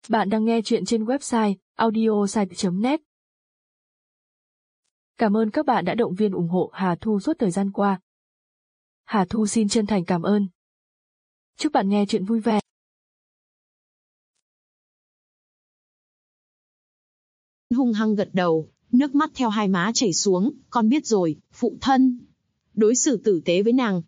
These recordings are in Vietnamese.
Bạn đang nghe chuyện trên website audiosite.net. Cảm ơn các bạn đã động viên ủng hộ Hà Thu suốt thời gian qua. Hà Thu xin chân thành cảm ơn. Chúc bạn nghe chuyện vui vẻ. Hung hăng gật đầu, nước mắt theo hai má chảy xuống, con biết rồi, phụ thân. Đối xử tử tế với nàng.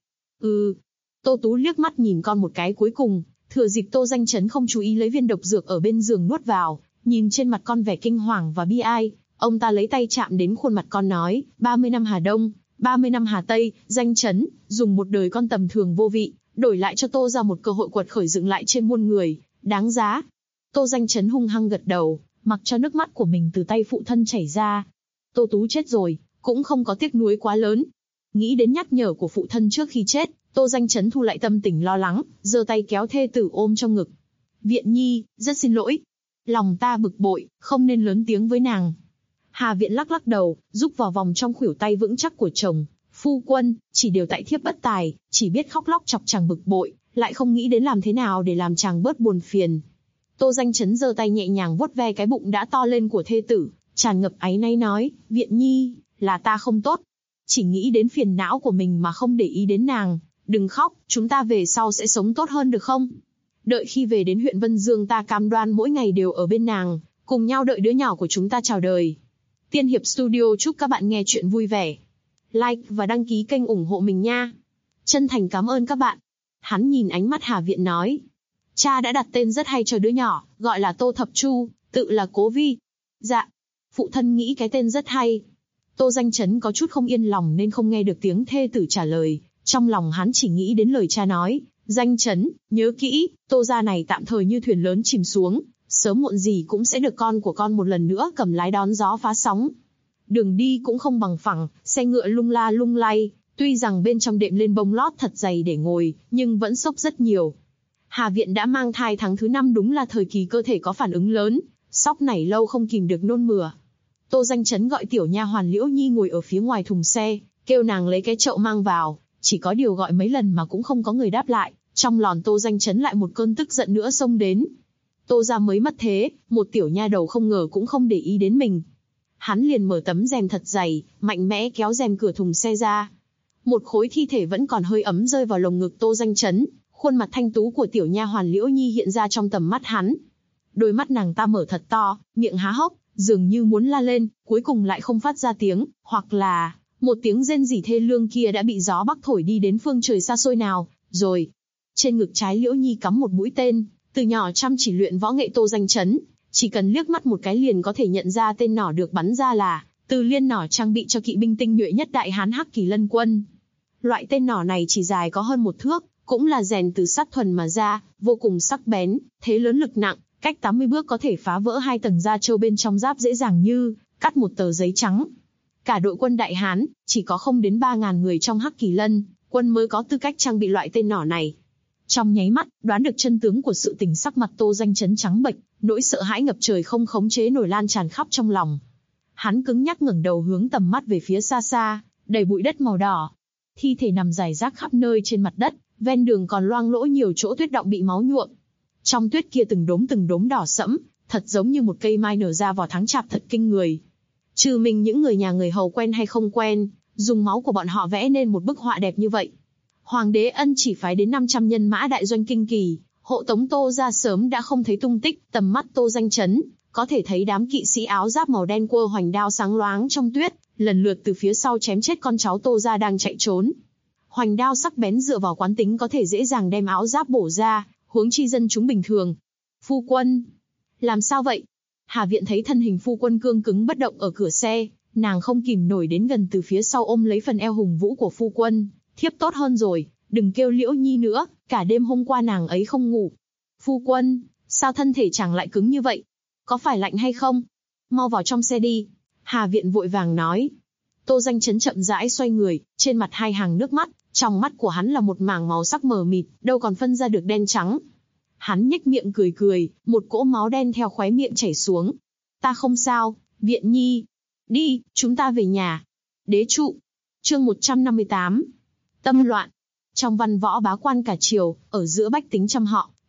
Tô Tú liếc mắt nhìn con một cái cuối cùng, thừa dịp Tô Danh Chấn không chú ý lấy viên độc dược ở bên giường nuốt vào, nhìn trên mặt con vẻ kinh hoàng và bi ai, ông ta lấy tay chạm đến khuôn mặt con nói, 30 năm Hà Đông, 30 năm Hà Tây, Danh Chấn, dùng một đời con tầm thường vô vị, đổi lại cho Tô ra một cơ hội quật khởi dựng lại trên muôn người, đáng giá. Tô Danh Chấn hung hăng gật đầu, mặc cho nước mắt của mình từ tay phụ thân chảy ra. Tô Tú chết rồi, cũng không có tiếc nuối quá lớn. Nghĩ đến nhắc nhở của phụ thân trước khi chết, Tô Danh Chấn thu lại tâm tình lo lắng, giơ tay kéo thê tử ôm trong ngực. Viện Nhi, rất xin lỗi. Lòng ta bực bội, không nên lớn tiếng với nàng. Hà Viện lắc lắc đầu, giúp vào vòng trong khuỷu tay vững chắc của chồng. Phu quân, chỉ điều tại thiếp bất tài, chỉ biết khóc lóc chọc chàng bực bội, lại không nghĩ đến làm thế nào để làm chàng bớt buồn phiền. Tô Danh Chấn giơ tay nhẹ nhàng vuốt ve cái bụng đã to lên của thê tử, tràn ngập áy náy nói, Viện Nhi, là ta không tốt. Chỉ nghĩ đến phiền não của mình mà không để ý đến nàng. Đừng khóc, chúng ta về sau sẽ sống tốt hơn được không? Đợi khi về đến huyện Vân Dương ta cam đoan mỗi ngày đều ở bên nàng, cùng nhau đợi đứa nhỏ của chúng ta chào đời. Tiên Hiệp Studio chúc các bạn nghe chuyện vui vẻ. Like và đăng ký kênh ủng hộ mình nha. Chân thành cảm ơn các bạn. Hắn nhìn ánh mắt Hà Viện nói. Cha đã đặt tên rất hay cho đứa nhỏ, gọi là Tô Thập Chu, tự là Cố Vi. Dạ, phụ thân nghĩ cái tên rất hay. Tô Danh Chấn có chút không yên lòng nên không nghe được tiếng thê tử trả lời. Trong lòng hắn chỉ nghĩ đến lời cha nói, Danh Chấn, nhớ kỹ, Tô gia này tạm thời như thuyền lớn chìm xuống, sớm muộn gì cũng sẽ được con của con một lần nữa cầm lái đón gió phá sóng. Đường đi cũng không bằng phẳng, xe ngựa lung la lung lay, tuy rằng bên trong đệm lên bông lót thật dày để ngồi, nhưng vẫn xốc rất nhiều. Hà Viện đã mang thai tháng thứ 5 đúng là thời kỳ cơ thể có phản ứng lớn, sóc nảy lâu không kìm được nôn mửa. Tô Danh Chấn gọi tiểu nha hoàn Liễu Nhi ngồi ở phía ngoài thùng xe, kêu nàng lấy cái chậu mang vào. Chỉ có điều gọi mấy lần mà cũng không có người đáp lại, trong lòng Tô Danh Chấn lại một cơn tức giận nữa xông đến. Tô gia mới mất thế, một tiểu nha đầu không ngờ cũng không để ý đến mình. Hắn liền mở tấm rèm thật dày, mạnh mẽ kéo rèm cửa thùng xe ra. Một khối thi thể vẫn còn hơi ấm rơi vào lồng ngực Tô Danh Chấn, khuôn mặt thanh tú của tiểu nha hoàn Liễu Nhi hiện ra trong tầm mắt hắn. Đôi mắt nàng ta mở thật to, miệng há hốc, dường như muốn la lên, cuối cùng lại không phát ra tiếng, hoặc là một tiếng rên rỉ thê lương kia đã bị gió bắc thổi đi đến phương trời xa xôi nào, rồi. Trên ngực trái Liễu Nhi cắm một mũi tên, từ nhỏ chăm chỉ luyện võ nghệ Tô Danh Chấn, chỉ cần liếc mắt một cái liền có thể nhận ra tên nỏ được bắn ra là Từ Liên nỏ trang bị cho kỵ binh tinh nhuệ nhất Đại Hán Hắc Kỳ Lân quân. Loại tên nỏ này chỉ dài có hơn 1 thước, cũng là rèn từ sắt thuần mà ra, vô cùng sắc bén, thế lớn lực nặng, cách 80 bước có thể phá vỡ 2 tầng da trâu bên trong giáp dễ dàng như cắt một tờ giấy trắng. Cả đội quân Đại Hán, chỉ có không đến 3.000 người trong Hắc Kỳ Lân quân mới có tư cách trang bị loại tên nỏ này. Trong nháy mắt, đoán được chân tướng của sự tình, sắc mặt Tô Danh Chấn trắng bệch, nỗi sợ hãi ngập trời không khống chế nổi lan tràn khắp trong lòng. Hắn cứng nhắc ngẩng đầu hướng tầm mắt về phía xa xa, đầy bụi đất màu đỏ. Thi thể nằm rải rác khắp nơi trên mặt đất, ven đường còn loang lỗ nhiều chỗ tuyết động bị máu nhuộm. Trong tuyết kia từng đốm đỏ sẫm, thật giống như một cây mai nở ra vào tháng chạp, thật kinh người. Trừ mình những người nhà người hầu quen hay không quen, dùng máu của bọn họ vẽ nên một bức họa đẹp như vậy. Hoàng đế Ân chỉ phái đến 500 nhân mã đại doanh kinh kỳ, hộ tống Tô ra sớm đã không thấy tung tích. Tầm mắt Tô Danh Chấn có thể thấy đám kỵ sĩ áo giáp màu đen quơ hoành đao sáng loáng trong tuyết, lần lượt từ phía sau chém chết con cháu Tô ra đang chạy trốn. Hoành đao sắc bén dựa vào quán tính có thể dễ dàng đem áo giáp bổ ra, huống chi dân chúng bình thường. Phu quân, làm sao vậy? Hà Viện thấy thân hình phu quân cương cứng bất động ở cửa xe, nàng không kìm nổi đến gần từ phía sau ôm lấy phần eo hùng vũ của phu quân. Thiếp tốt hơn rồi, đừng kêu Liễu Nhi nữa, cả đêm hôm qua nàng ấy không ngủ. Phu quân, sao thân thể chàng lại cứng như vậy? Có phải lạnh hay không? Mau vào trong xe đi. Hà Viện vội vàng nói. Tô Danh Chấn chậm rãi xoay người, trên mặt 2 hàng nước mắt, trong mắt của hắn là một mảng màu sắc mờ mịt, đâu còn phân ra được đen trắng. Hắn nhếch miệng cười, một cỗ máu đen theo khóe miệng chảy xuống. Ta không sao, Viện Nhi. Đi, chúng ta về nhà. Đế trụ. Chương 158. Tâm loạn. Trong văn võ bá quan cả triều, ở giữa bách tính trăm họ,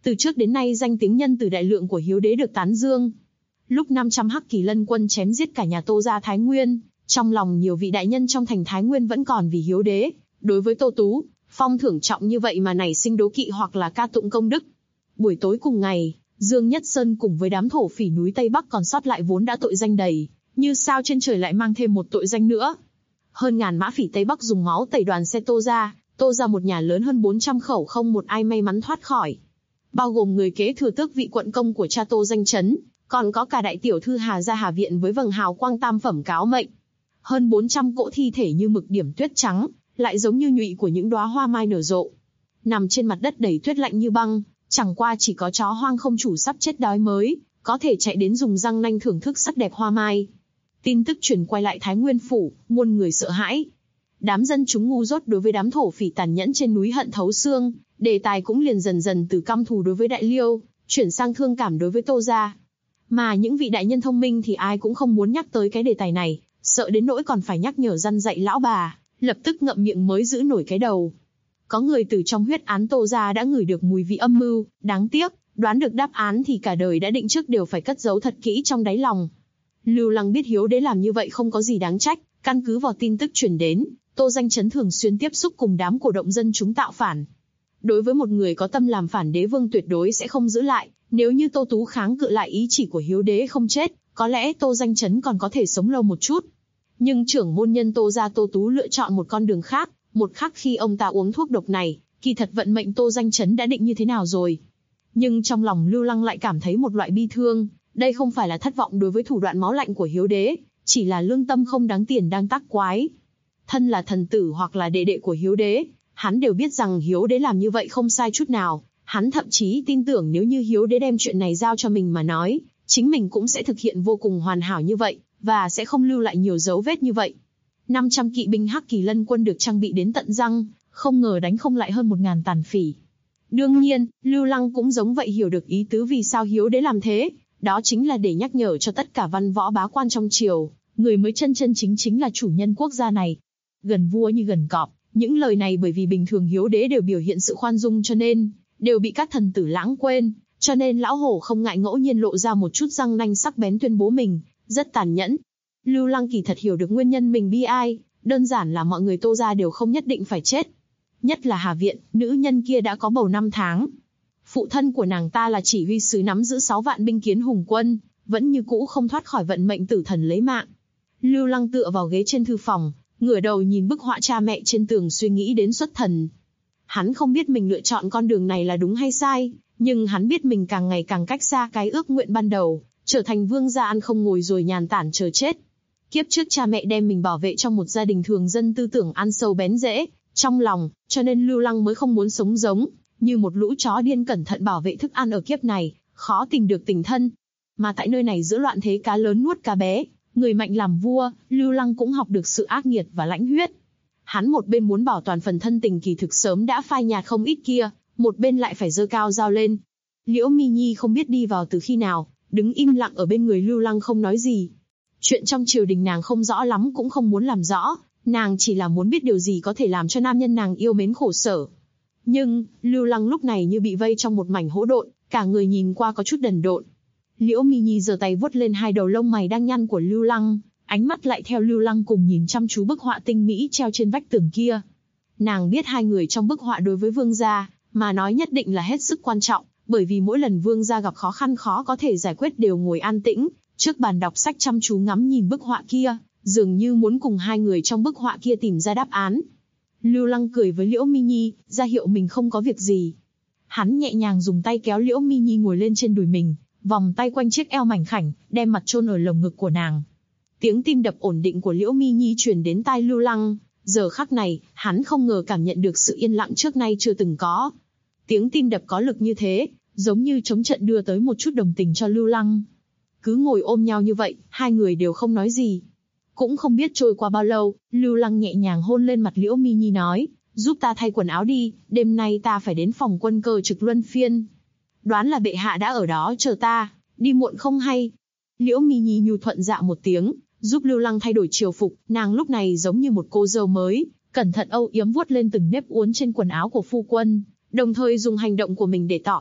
Từ trước đến nay danh tiếng nhân từ đại lượng của Hiếu Đế được tán dương. Lúc 500 Hắc Kỳ Lân quân chém giết cả nhà Tô gia Thái Nguyên, trong lòng nhiều vị đại nhân trong thành Thái Nguyên vẫn còn vì Hiếu Đế, đối với Tô Tú, phong thưởng trọng như vậy mà nảy sinh đố kỵ hoặc là ca tụng công đức. Buổi tối cùng ngày, Dương Nhất Sơn cùng với đám thổ phỉ núi Tây Bắc còn sót lại vốn đã tội danh đầy, như sao trên trời lại mang thêm một tội danh nữa. Hơn ngàn mã phỉ Tây Bắc dùng máu tẩy đoàn xe Tô gia một nhà lớn hơn 400 khẩu không một ai may mắn thoát khỏi. Bao gồm người kế thừa tước vị quận công của cha Tô Danh Chấn, còn có cả đại tiểu thư Hà gia Hà Viện với vầng hào quang tam phẩm cáo mệnh. Hơn 400 cỗ thi thể như mực điểm tuyết trắng, lại giống như nhụy của những đóa hoa mai nở rộ. Nằm trên mặt đất đầy tuyết lạnh như băng, chẳng qua chỉ có chó hoang không chủ sắp chết đói mới, có thể chạy đến dùng răng nanh thưởng thức sắc đẹp hoa mai. Tin tức truyền quay lại Thái Nguyên phủ, muôn người sợ hãi. Đám dân chúng ngu dốt đối với đám thổ phỉ tàn nhẫn trên núi hận thấu xương, đề tài cũng liền dần dần từ căm thù đối với Đại Liêu, chuyển sang thương cảm đối với Tô gia. Mà những vị đại nhân thông minh thì ai cũng không muốn nhắc tới cái đề tài này, sợ đến nỗi còn phải nhắc nhở răn dạy lão bà, lập tức ngậm miệng mới giữ nổi cái đầu. Có người từ trong huyết án Tô gia đã ngửi được mùi vị âm mưu, đáng tiếc, đoán được đáp án thì cả đời đã định trước đều phải cất giấu thật kỹ trong đáy lòng. Lưu Lăng biết Hiếu Đế làm như vậy không có gì đáng trách, căn cứ vào tin tức truyền đến, Tô Danh Chấn thường xuyên tiếp xúc cùng đám cổ động dân chúng tạo phản. Đối với một người có tâm làm phản, đế vương tuyệt đối sẽ không giữ lại, nếu như Tô Tú kháng cự lại ý chỉ của Hiếu Đế không chết, có lẽ Tô Danh Chấn còn có thể sống lâu một chút. Nhưng trưởng môn nhân Tô gia Tô Tú lựa chọn một con đường khác, một khắc khi ông ta uống thuốc độc này, kỳ thật vận mệnh Tô Danh Chấn đã định như thế nào rồi. Nhưng trong lòng Lưu Lăng lại cảm thấy một loại bi thương, đây không phải là thất vọng đối với thủ đoạn máu lạnh của Hiếu Đế, chỉ là lương tâm không đáng tiền đang tác quái. Thân là thần tử hoặc là đệ đệ của Hiếu Đế, hắn đều biết rằng Hiếu Đế làm như vậy không sai chút nào, hắn thậm chí tin tưởng nếu như Hiếu Đế đem chuyện này giao cho mình mà nói, chính mình cũng sẽ thực hiện vô cùng hoàn hảo như vậy, và sẽ không lưu lại nhiều dấu vết như vậy. 500 kỵ binh Hắc Kỳ Lân quân được trang bị đến tận răng, không ngờ đánh không lại hơn 1000 tàn phỉ. Đương nhiên, Lưu Lăng cũng giống vậy hiểu được ý tứ vì sao Hiếu Đế làm thế, đó chính là để nhắc nhở cho tất cả văn võ bá quan trong triều, người mới chân chân chính là chủ nhân quốc gia này. Gần vua như gần cọp, những lời này bởi vì bình thường Hiếu Đế đều biểu hiện sự khoan dung cho nên, đều bị các thần tử lãng quên, cho nên lão hổ không ngại ngẫu nhiên lộ ra một chút răng nanh sắc bén tuyên bố mình, rất tàn nhẫn. Lưu Lăng kỳ thật hiểu được nguyên nhân mình bi ai, đơn giản là mọi người Tô gia đều không nhất định phải chết. Nhất là Hà Viện, nữ nhân kia đã có bầu 5 tháng. Phụ thân của nàng ta là chỉ huy sứ nắm giữ 6 vạn binh Kiến Hùng quân, vẫn như cũ không thoát khỏi vận mệnh tử thần lấy mạng. Lưu Lăng tựa vào ghế trên thư phòng, ngửa đầu nhìn bức họa cha mẹ trên tường suy nghĩ đến xuất thần. Hắn không biết mình lựa chọn con đường này là đúng hay sai, nhưng hắn biết mình càng ngày càng cách xa cái ước nguyện ban đầu, trở thành vương gia ăn không ngồi rồi nhàn tản chờ chết. Kiếp trước cha mẹ đem mình bảo vệ trong một gia đình thường dân tư tưởng ăn sâu bén rễ trong lòng, cho nên Lưu Lăng mới không muốn sống giống như một lũ chó điên cẩn thận bảo vệ thức ăn ở kiếp này, khó tìm được tình thân. Mà tại nơi này giữa loạn thế cá lớn nuốt cá bé, người mạnh làm vua, Lưu Lăng cũng học được sự ác nghiệt và lãnh huyết. Hắn một bên muốn bảo toàn phần thân tình kỳ thực sớm đã phai nhạt không ít kia, một bên lại phải giơ cao dao lên. Liễu Mi Nhi không biết đi vào từ khi nào, đứng im lặng ở bên người Lưu Lăng không nói gì. Chuyện trong triều đình nàng không rõ lắm cũng không muốn làm rõ, nàng chỉ là muốn biết điều gì có thể làm cho nam nhân nàng yêu mến khổ sở. Nhưng, Lưu Lăng lúc này như bị vây trong một mảnh hỗn độn, cả người nhìn qua có chút đần độn. Liễu Mi Nhi giơ tay vuốt lên hai đầu lông mày đang nhăn của Lưu Lăng, ánh mắt lại theo Lưu Lăng cùng nhìn chăm chú bức họa tinh mỹ treo trên vách tường kia. Nàng biết hai người trong bức họa đối với vương gia, mà nói nhất định là hết sức quan trọng, bởi vì mỗi lần vương gia gặp khó khăn khó có thể giải quyết đều ngồi an tĩnh, trước bàn đọc sách chăm chú ngắm nhìn bức họa kia, dường như muốn cùng hai người trong bức họa kia tìm ra đáp án. Lưu Lăng cười với Liễu Mi Nhi, ra hiệu mình không có việc gì. Hắn nhẹ nhàng dùng tay kéo Liễu Mi Nhi ngồi lên trên đùi mình, vòng tay quanh chiếc eo mảnh khảnh, đem mặt chôn ở lồng ngực của nàng. Tiếng tim đập ổn định của Liễu Mi Nhi truyền đến tai Lưu Lăng, giờ khắc này, hắn không ngờ cảm nhận được sự yên lặng trước nay chưa từng có. Tiếng tim đập có lực như thế, giống như chống trận đưa tới một chút đồng tình cho Lưu Lăng. Cứ ngồi ôm nhau như vậy, hai người đều không nói gì. Cũng không biết trôi qua bao lâu, Lưu Lăng nhẹ nhàng hôn lên mặt Liễu Mi Nhi nói, giúp ta thay quần áo đi, đêm nay ta phải đến phòng quân cơ trực luân phiên. Đoán là bệ hạ đã ở đó chờ ta, đi muộn không hay. Liễu Mi Nhi nhu thuận dạ một tiếng, giúp Lưu Lăng thay đổi triều phục, nàng lúc này giống như một cô dâu mới, cẩn thận âu yếm vuốt lên từng nếp uốn trên quần áo của phu quân, đồng thời dùng hành động của mình để tỏ ý,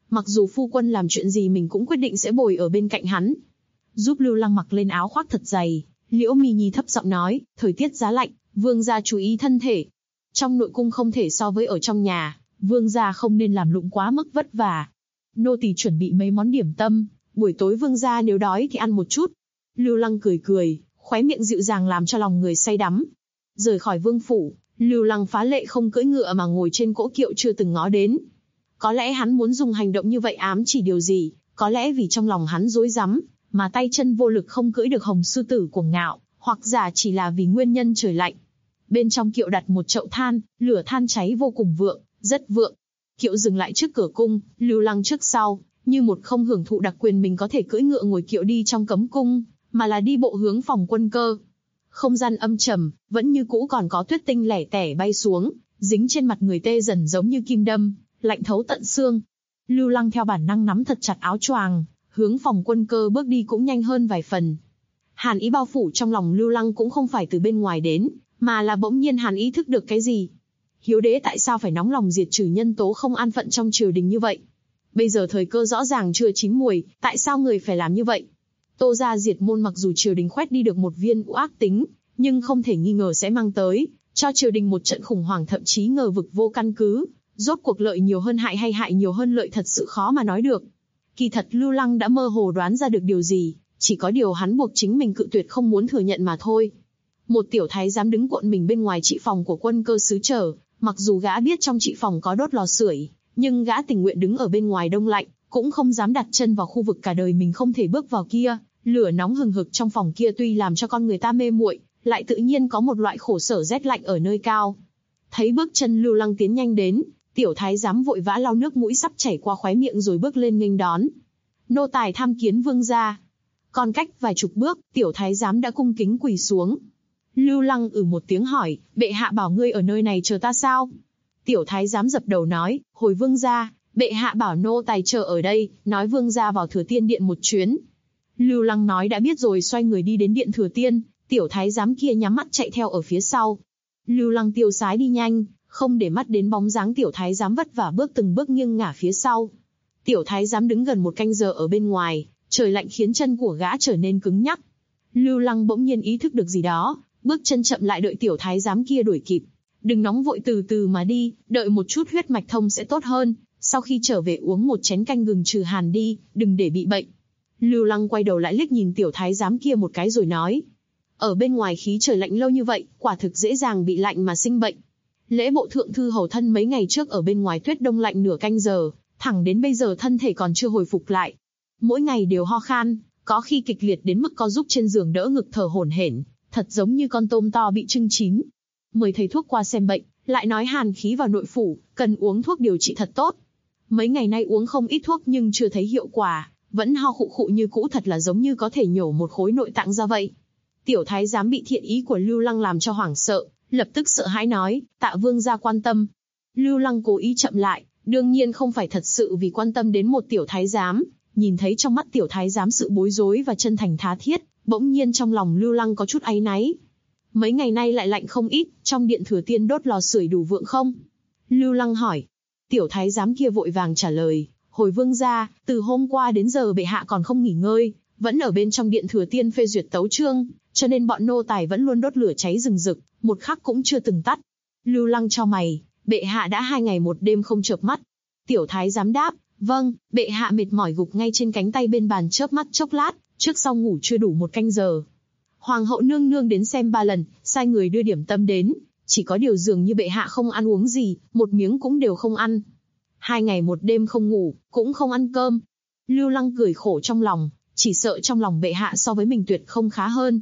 Mặc dù phu quân làm chuyện gì mình cũng quyết định sẽ bồi ở bên cạnh hắn. Giúp Lưu Lăng mặc lên áo khoác thật dày, Liễu Mi Nhi thấp giọng nói, thời tiết giá lạnh, vương gia chú ý thân thể. Trong nội cung không thể so với ở trong nhà, vương gia không nên làm lụng quá mức vất vả. Nô tỳ chuẩn bị mấy món điểm tâm, buổi tối vương gia nếu đói thì ăn một chút. Lưu Lăng cười cười, khóe miệng dịu dàng làm cho lòng người say đắm. Rời khỏi vương phủ, Lưu Lăng phá lệ không cưỡi ngựa mà ngồi trên cỗ kiệu chưa từng ngó đến. Có lẽ hắn muốn dùng hành động như vậy ám chỉ điều gì, có lẽ vì trong lòng hắn rối rắm, mà tay chân vô lực không cưỡi được hồng sư tử cuồng ngạo, hoặc giả chỉ là vì nguyên nhân trời lạnh. Bên trong kiệu đặt một chậu than, lửa than cháy vô cùng vượng, rất vượng. Kiệu dừng lại trước cửa cung, Lưu Lăng trước sau, như một không hưởng thụ đặc quyền mình có thể cưỡi ngựa ngồi kiệu đi trong cấm cung, mà là đi bộ hướng phòng quân cơ. Không gian âm trầm, vẫn như cũ còn có tuyết tinh lẻ tẻ bay xuống, dính trên mặt người tê dần giống như kim đâm, lạnh thấu tận xương. Lưu Lăng theo bản năng nắm thật chặt áo choàng, hướng phòng quân cơ bước đi cũng nhanh hơn vài phần. Hàn ý bao phủ trong lòng Lưu Lăng cũng không phải từ bên ngoài đến, mà là bỗng nhiên Hàn ý thức được cái gì. Hiếu đế tại sao phải nóng lòng diệt trừ nhân tố không an phận trong triều đình như vậy? Bây giờ thời cơ rõ ràng chưa chín muồi, tại sao người phải làm như vậy? Tô gia diệt môn mặc dù triều đình khoét đi được một viên ác tính, nhưng không thể nghi ngờ sẽ mang tới cho triều đình một trận khủng hoảng, thậm chí ngờ vực vô căn cứ. Rốt cuộc lợi nhiều hơn hại hay hại nhiều hơn lợi thật sự khó mà nói được. Kỳ thật Lưu Lăng đã mơ hồ đoán ra được điều gì, chỉ có điều hắn buộc chính mình cự tuyệt không muốn thừa nhận mà thôi. Một tiểu thái giám đứng cuộn mình bên ngoài trị phòng của quân cơ sứ trở, mặc dù gã biết trong trị phòng có đốt lò sưởi, nhưng gã tình nguyện đứng ở bên ngoài đông lạnh, cũng không dám đặt chân vào khu vực cả đời mình không thể bước vào kia. Lửa nóng hừng hực trong phòng kia tuy làm cho con người ta mê muội, lại tự nhiên có một loại khổ sở rét lạnh ở nơi cao. Thấy bước chân Lưu Lăng tiến nhanh đến, tiểu thái giám vội vã lau nước mũi sắp chảy qua khóe miệng rồi bước lên nghênh đón. Nô tài tham kiến vương gia. Còn cách vài chục bước, tiểu thái giám đã cung kính quỳ xuống. Lưu Lăng một tiếng hỏi, bệ hạ bảo ngươi ở nơi này chờ ta sao? Tiểu thái giám dập đầu nói, hồi vương gia, bệ hạ bảo nô tài chờ ở đây, nói vương gia vào Thừa Tiên điện một chuyến. Lưu Lăng nói đã biết rồi xoay người đi đến điện Thừa Tiên, tiểu thái giám kia nhắm mắt chạy theo ở phía sau. Lưu Lăng tiêu sái đi nhanh, không để mắt đến bóng dáng tiểu thái giám vất vả bước từng bước nghiêng ngả phía sau. Tiểu thái giám đứng gần một canh giờ ở bên ngoài, trời lạnh khiến chân của gã trở nên cứng nhắc. Lưu Lăng bỗng nhiên ý thức được gì đó, bước chân chậm lại đợi tiểu thái giám kia đuổi kịp. Đừng nóng vội, từ từ mà đi, đợi một chút huyết mạch thông sẽ tốt hơn, sau khi trở về uống một chén canh gừng trừ hàn đi, đừng để bị bệnh. Lưu Lăng quay đầu lại liếc nhìn tiểu thái giám kia một cái rồi nói. Ở bên ngoài khí trời lạnh lâu như vậy, quả thực dễ dàng bị lạnh mà sinh bệnh. Lễ bộ thượng thư hầu thân mấy ngày trước ở bên ngoài tuyết đông lạnh nửa canh giờ, thẳng đến bây giờ thân thể còn chưa hồi phục lại. Mỗi ngày đều ho khan, có khi kịch liệt đến mức co giúp trên giường đỡ ngực thở hổn hển, thật giống như con tôm to bị trưng chín. Mời thầy thuốc qua xem bệnh, lại nói hàn khí vào nội phủ, cần uống thuốc điều trị thật tốt. Mấy ngày nay uống không ít thuốc nhưng chưa thấy hiệu quả, vẫn ho khụ khụ như cũ, thật là giống như có thể nhổ một khối nội tạng ra vậy. Tiểu thái giám bị thiện ý của Lưu Lăng làm cho hoảng sợ, lập tức sợ hãi nói, tạ vương gia quan tâm. Lưu Lăng cố ý chậm lại, đương nhiên không phải thật sự vì quan tâm đến một tiểu thái giám, nhìn thấy trong mắt tiểu thái giám sự bối rối và chân thành tha thiết, bỗng nhiên trong lòng Lưu Lăng có chút áy náy. Mấy ngày nay lại lạnh không ít, trong điện Thừa Tiên đốt lò sưởi đủ vượng không? Lưu Lăng hỏi. Tiểu thái giám kia vội vàng trả lời, hồi vương gia, từ hôm qua đến giờ bệ hạ còn không nghỉ ngơi, vẫn ở bên trong điện Thừa Tiên phê duyệt tấu chương, cho nên bọn nô tài vẫn luôn đốt lửa cháy rừng rực, một khắc cũng chưa từng tắt. Lưu Lăng chau mày, bệ hạ đã 2 ngày 1 đêm không chợp mắt. Tiểu thái giám đáp, vâng, bệ hạ mệt mỏi gục ngay trên cánh tay bên bàn chớp mắt chốc lát, trước sau ngủ chưa đủ 1 canh giờ. Hoàng hậu nương nương đến xem 3 lần, sai người đưa điểm tâm đến, chỉ có điều dường như bệ hạ không ăn uống gì, một miếng cũng đều không ăn. 2 ngày 1 đêm không ngủ, cũng không ăn cơm. Lưu Lăng cười khổ trong lòng, chỉ sợ trong lòng bệ hạ so với mình tuyệt không khá hơn.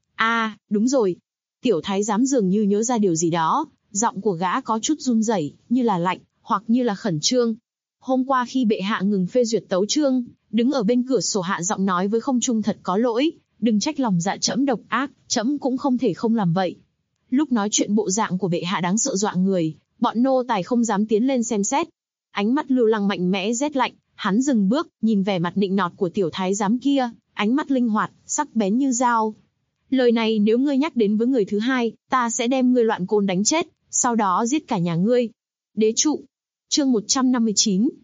Đúng rồi. Tiểu thái giám dường như nhớ ra điều gì đó, giọng của gã có chút run rẩy, như là lạnh, hoặc như là khẩn trương. Hôm qua khi bệ hạ ngừng phê duyệt tấu chương, đứng ở bên cửa sổ hạ giọng nói với không trung thật có lỗi, đừng trách lòng dạ trẫm độc ác, trẫm cũng không thể không làm vậy. Lúc nói chuyện bộ dạng của bệ hạ đáng sợ dọa người, bọn nô tài không dám tiến lên xem xét. Ánh mắt Lưu Lăng mạnh mẽ rét lạnh, hắn dừng bước, nhìn vẻ mặt nịnh nọt của tiểu thái giám kia, ánh mắt linh hoạt, sắc bén như dao. Lời này nếu ngươi nhắc đến với người thứ hai, ta sẽ đem ngươi loạn côn đánh chết, sau đó giết cả nhà ngươi. Đế trụ. Chương 159.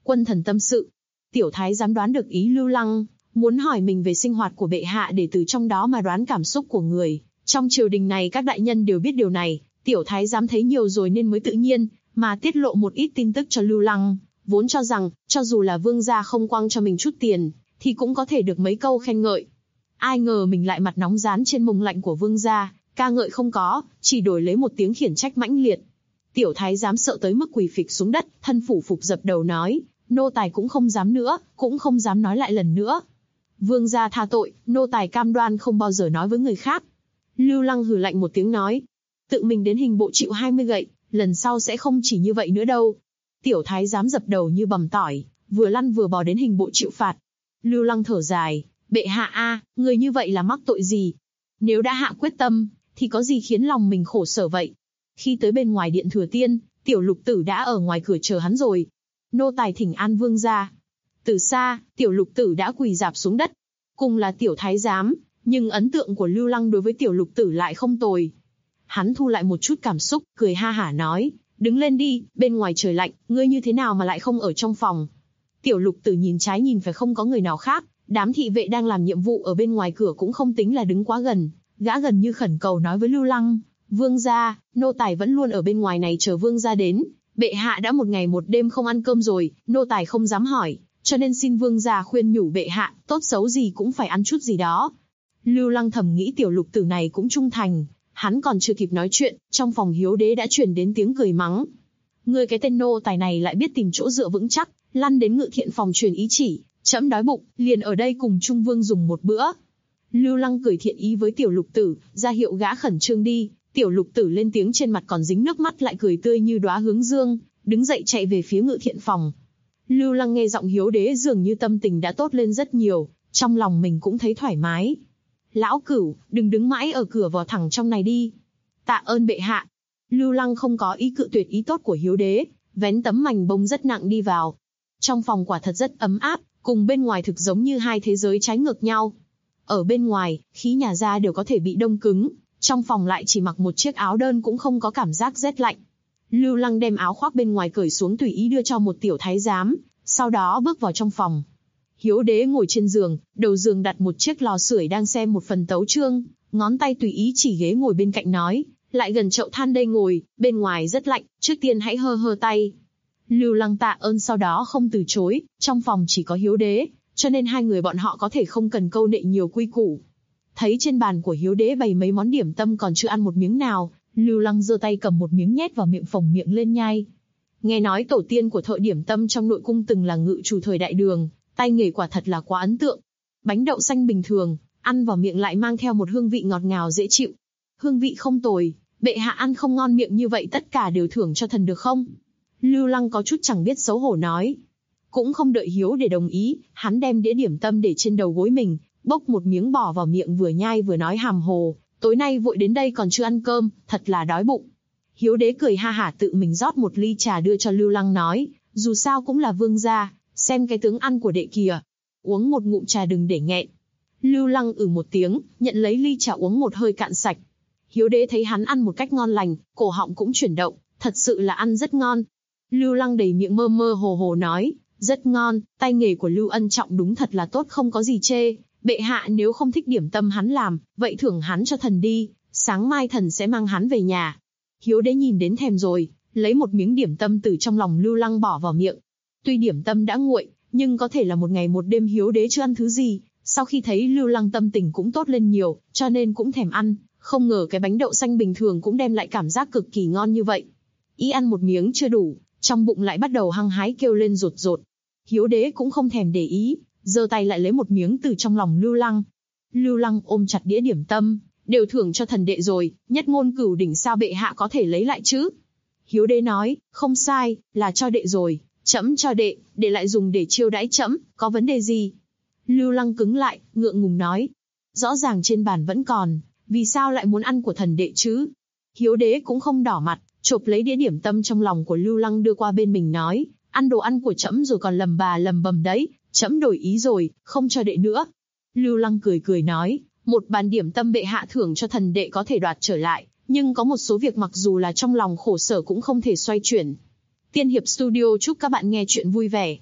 Quân thần tâm sự. Tiểu thái giám đoán được ý Lưu Lăng, muốn hỏi mình về sinh hoạt của bệ hạ để từ trong đó mà đoán cảm xúc của người. Trong triều đình này các đại nhân đều biết điều này, tiểu thái giám thấy nhiều rồi nên mới tự nhiên mà tiết lộ một ít tin tức cho Lưu Lăng, vốn cho rằng, cho dù là vương gia không quăng cho mình chút tiền, thì cũng có thể được mấy câu khen ngợi. Ai ngờ mình lại mặt nóng rán trên mông lạnh của vương gia, ca ngợi không có, chỉ đổi lấy một tiếng khiển trách mãnh liệt. Tiểu thái giám sợ tới mức quỳ phịch xuống đất, thân phủ phục dập đầu nói, nô tài cũng không dám nữa, cũng không dám nói lại lần nữa. Vương gia tha tội, nô tài cam đoan không bao giờ nói với người khác. Lưu Lăng hừ lạnh một tiếng nói, tự mình đến hình bộ chịu 20 gậy, lần sau sẽ không chỉ như vậy nữa đâu. Tiểu thái giám dập đầu như bằm tỏi, vừa lăn vừa bò đến hình bộ chịu phạt. Lưu Lăng thở dài, bệ hạ a, người như vậy là mắc tội gì? Nếu đã hạ quyết tâm, thì có gì khiến lòng mình khổ sở vậy? Khi tới bên ngoài điện Thừa Tiên, tiểu lục tử đã ở ngoài cửa chờ hắn rồi. Nô tài thỉnh an vương gia. Từ xa, tiểu lục tử đã quỳ rạp xuống đất. Cùng là tiểu thái giám, nhưng ấn tượng của Lưu Lăng đối với tiểu lục tử lại không tồi. Hắn thu lại một chút cảm xúc, cười ha hả nói, đứng lên đi, bên ngoài trời lạnh, ngươi như thế nào mà lại không ở trong phòng? Tiểu lục tử nhìn trái nhìn phải không có người nào khác, đám thị vệ đang làm nhiệm vụ ở bên ngoài cửa cũng không tính là đứng quá gần, gã gần như khẩn cầu nói với Lưu Lăng, vương gia, nô tài vẫn luôn ở bên ngoài này chờ vương gia đến, bệ hạ đã một ngày một đêm không ăn cơm rồi, nô tài không dám hỏi, cho nên xin vương gia khuyên nhủ bệ hạ, tốt xấu gì cũng phải ăn chút gì đó. Lưu Lăng thầm nghĩ tiểu lục tử này cũng trung thành, hắn còn chưa kịp nói chuyện, trong phòng Hiếu Đế đã truyền đến tiếng cười mắng. Ngươi cái tên nô tài này lại biết tìm chỗ dựa vững chắc, lăn đến ngự thiện phòng truyền ý chỉ, trẫm đói bụng, liền ở đây cùng Trung Vương dùng một bữa. Lưu Lăng cười thiện ý với tiểu lục tử, ra hiệu gã khẩn trương đi. Tiểu lục tử lên tiếng trên mặt còn dính nước mắt lại cười tươi như đóa hướng dương, đứng dậy chạy về phía ngự thiện phòng. Lưu Lăng nghe giọng Hiếu Đế dường như tâm tình đã tốt lên rất nhiều, trong lòng mình cũng thấy thoải mái. Lão Cửu, đừng đứng mãi ở cửa, vào thẳng trong này đi. Tạ ơn bệ hạ. Lưu Lăng không có ý cự tuyệt ý tốt của Hiếu Đế, vén tấm mành bông rất nặng đi vào. Trong phòng quả thật rất ấm áp, cùng bên ngoài thực giống như hai thế giới trái ngược nhau. Ở bên ngoài, khí nhà ra đều có thể bị đông cứng, trong phòng lại chỉ mặc một chiếc áo đơn cũng không có cảm giác rét lạnh. Lưu Lăng đem áo khoác bên ngoài cởi xuống tùy ý đưa cho một tiểu thái giám, sau đó bước vào trong phòng. Hiếu Đế ngồi trên giường, đầu giường đặt một chiếc lò sưởi đang xem một phần tấu chương, ngón tay tùy ý chỉ ghế ngồi bên cạnh nói, lại gần chậu than đây ngồi, bên ngoài rất lạnh, trước tiên hãy hơ hơ tay. Lưu Lăng tạ ơn sau đó không từ chối, trong phòng chỉ có Hiếu Đế, cho nên hai người bọn họ có thể không cần câu nệ nhiều quy củ. Thấy trên bàn của Hiếu Đế bày mấy món điểm tâm còn chưa ăn một miếng nào, Lưu Lăng giơ tay cầm một miếng nhét vào miệng, phồng miệng lên nhai. Nghe nói tổ tiên của thợ điểm tâm trong nội cung từng là ngự chủ thời Đại Đường, tay nghề quả thật là quá ấn tượng. Bánh đậu xanh bình thường, ăn vào miệng lại mang theo một hương vị ngọt ngào dễ chịu. Hương vị không tồi, bệ hạ ăn không ngon miệng như vậy tất cả đều thưởng cho thần được không? Lưu Lăng có chút chẳng biết xấu hổ nói. Cũng không đợi Hiếu để đồng ý, hắn đem đĩa điểm tâm để trên đầu gối mình, bốc một miếng bỏ vào miệng vừa nhai vừa nói hàm hồ, tối nay vội đến đây còn chưa ăn cơm, thật là đói bụng. Hiếu Đế cười ha hả tự mình rót một ly trà đưa cho Lưu Lăng nói, dù sao cũng là vương gia, xem cái tướng ăn của đệ kìa. Uống một ngụm trà đừng để nghẹn. Lưu Lăng một tiếng, nhận lấy ly trà uống một hơi cạn sạch. Hiếu Đế thấy hắn ăn một cách ngon lành, cổ họng cũng chuyển động, thật sự là ăn rất ngon. Lưu Lăng đầy miệng mơ mơ hồ hồ nói, rất ngon, tay nghề của Lưu Ân Trọng đúng thật là tốt không có gì chê. Bệ hạ nếu không thích điểm tâm hắn làm, vậy thưởng hắn cho thần đi, sáng mai thần sẽ mang hắn về nhà. Hiếu Đế nhìn đến thèm rồi, lấy một miếng điểm tâm từ trong lòng Lưu Lăng bỏ vào miệng. Tuy điểm tâm đã nguội, nhưng có thể là một ngày một đêm Hiếu Đế chưa ăn thứ gì, sau khi thấy Lưu Lăng tâm tình cũng tốt lên nhiều, cho nên cũng thèm ăn, không ngờ cái bánh đậu xanh bình thường cũng đem lại cảm giác cực kỳ ngon như vậy. Ý ăn một miếng chưa đủ, trong bụng lại bắt đầu hăng hái kêu lên rột rột. Hiếu Đế cũng không thèm để ý, giơ tay lại lấy một miếng từ trong lòng Lưu Lăng. Lưu Lăng ôm chặt đĩa điểm tâm, đều thưởng cho thần đệ rồi, nhất ngôn cửu đỉnh sao bệ hạ có thể lấy lại chứ? Hiếu Đế nói, không sai, là cho đệ rồi, trẫm cho đệ lại dùng để chiêu đãi trẫm, có vấn đề gì? Lưu Lăng cứng lại, ngượng ngùng nói, rõ ràng trên bàn vẫn còn, vì sao lại muốn ăn của thần đệ chứ? Hiếu Đế cũng không đỏ mặt, chộp lấy đĩa điểm tâm trong lòng của Lưu Lăng đưa qua bên mình nói, ăn đồ ăn của trẫm rồi còn lầm bà lầm bầm đấy, trẫm đổi ý rồi, không cho đệ nữa. Lưu Lăng cười cười nói, một bàn điểm tâm bệ hạ thưởng cho thần đệ có thể đoạt trở lại, nhưng có một số việc mặc dù là trong lòng khổ sở cũng không thể xoay chuyển. Tiên Hiệp Studio chúc các bạn nghe chuyện vui vẻ.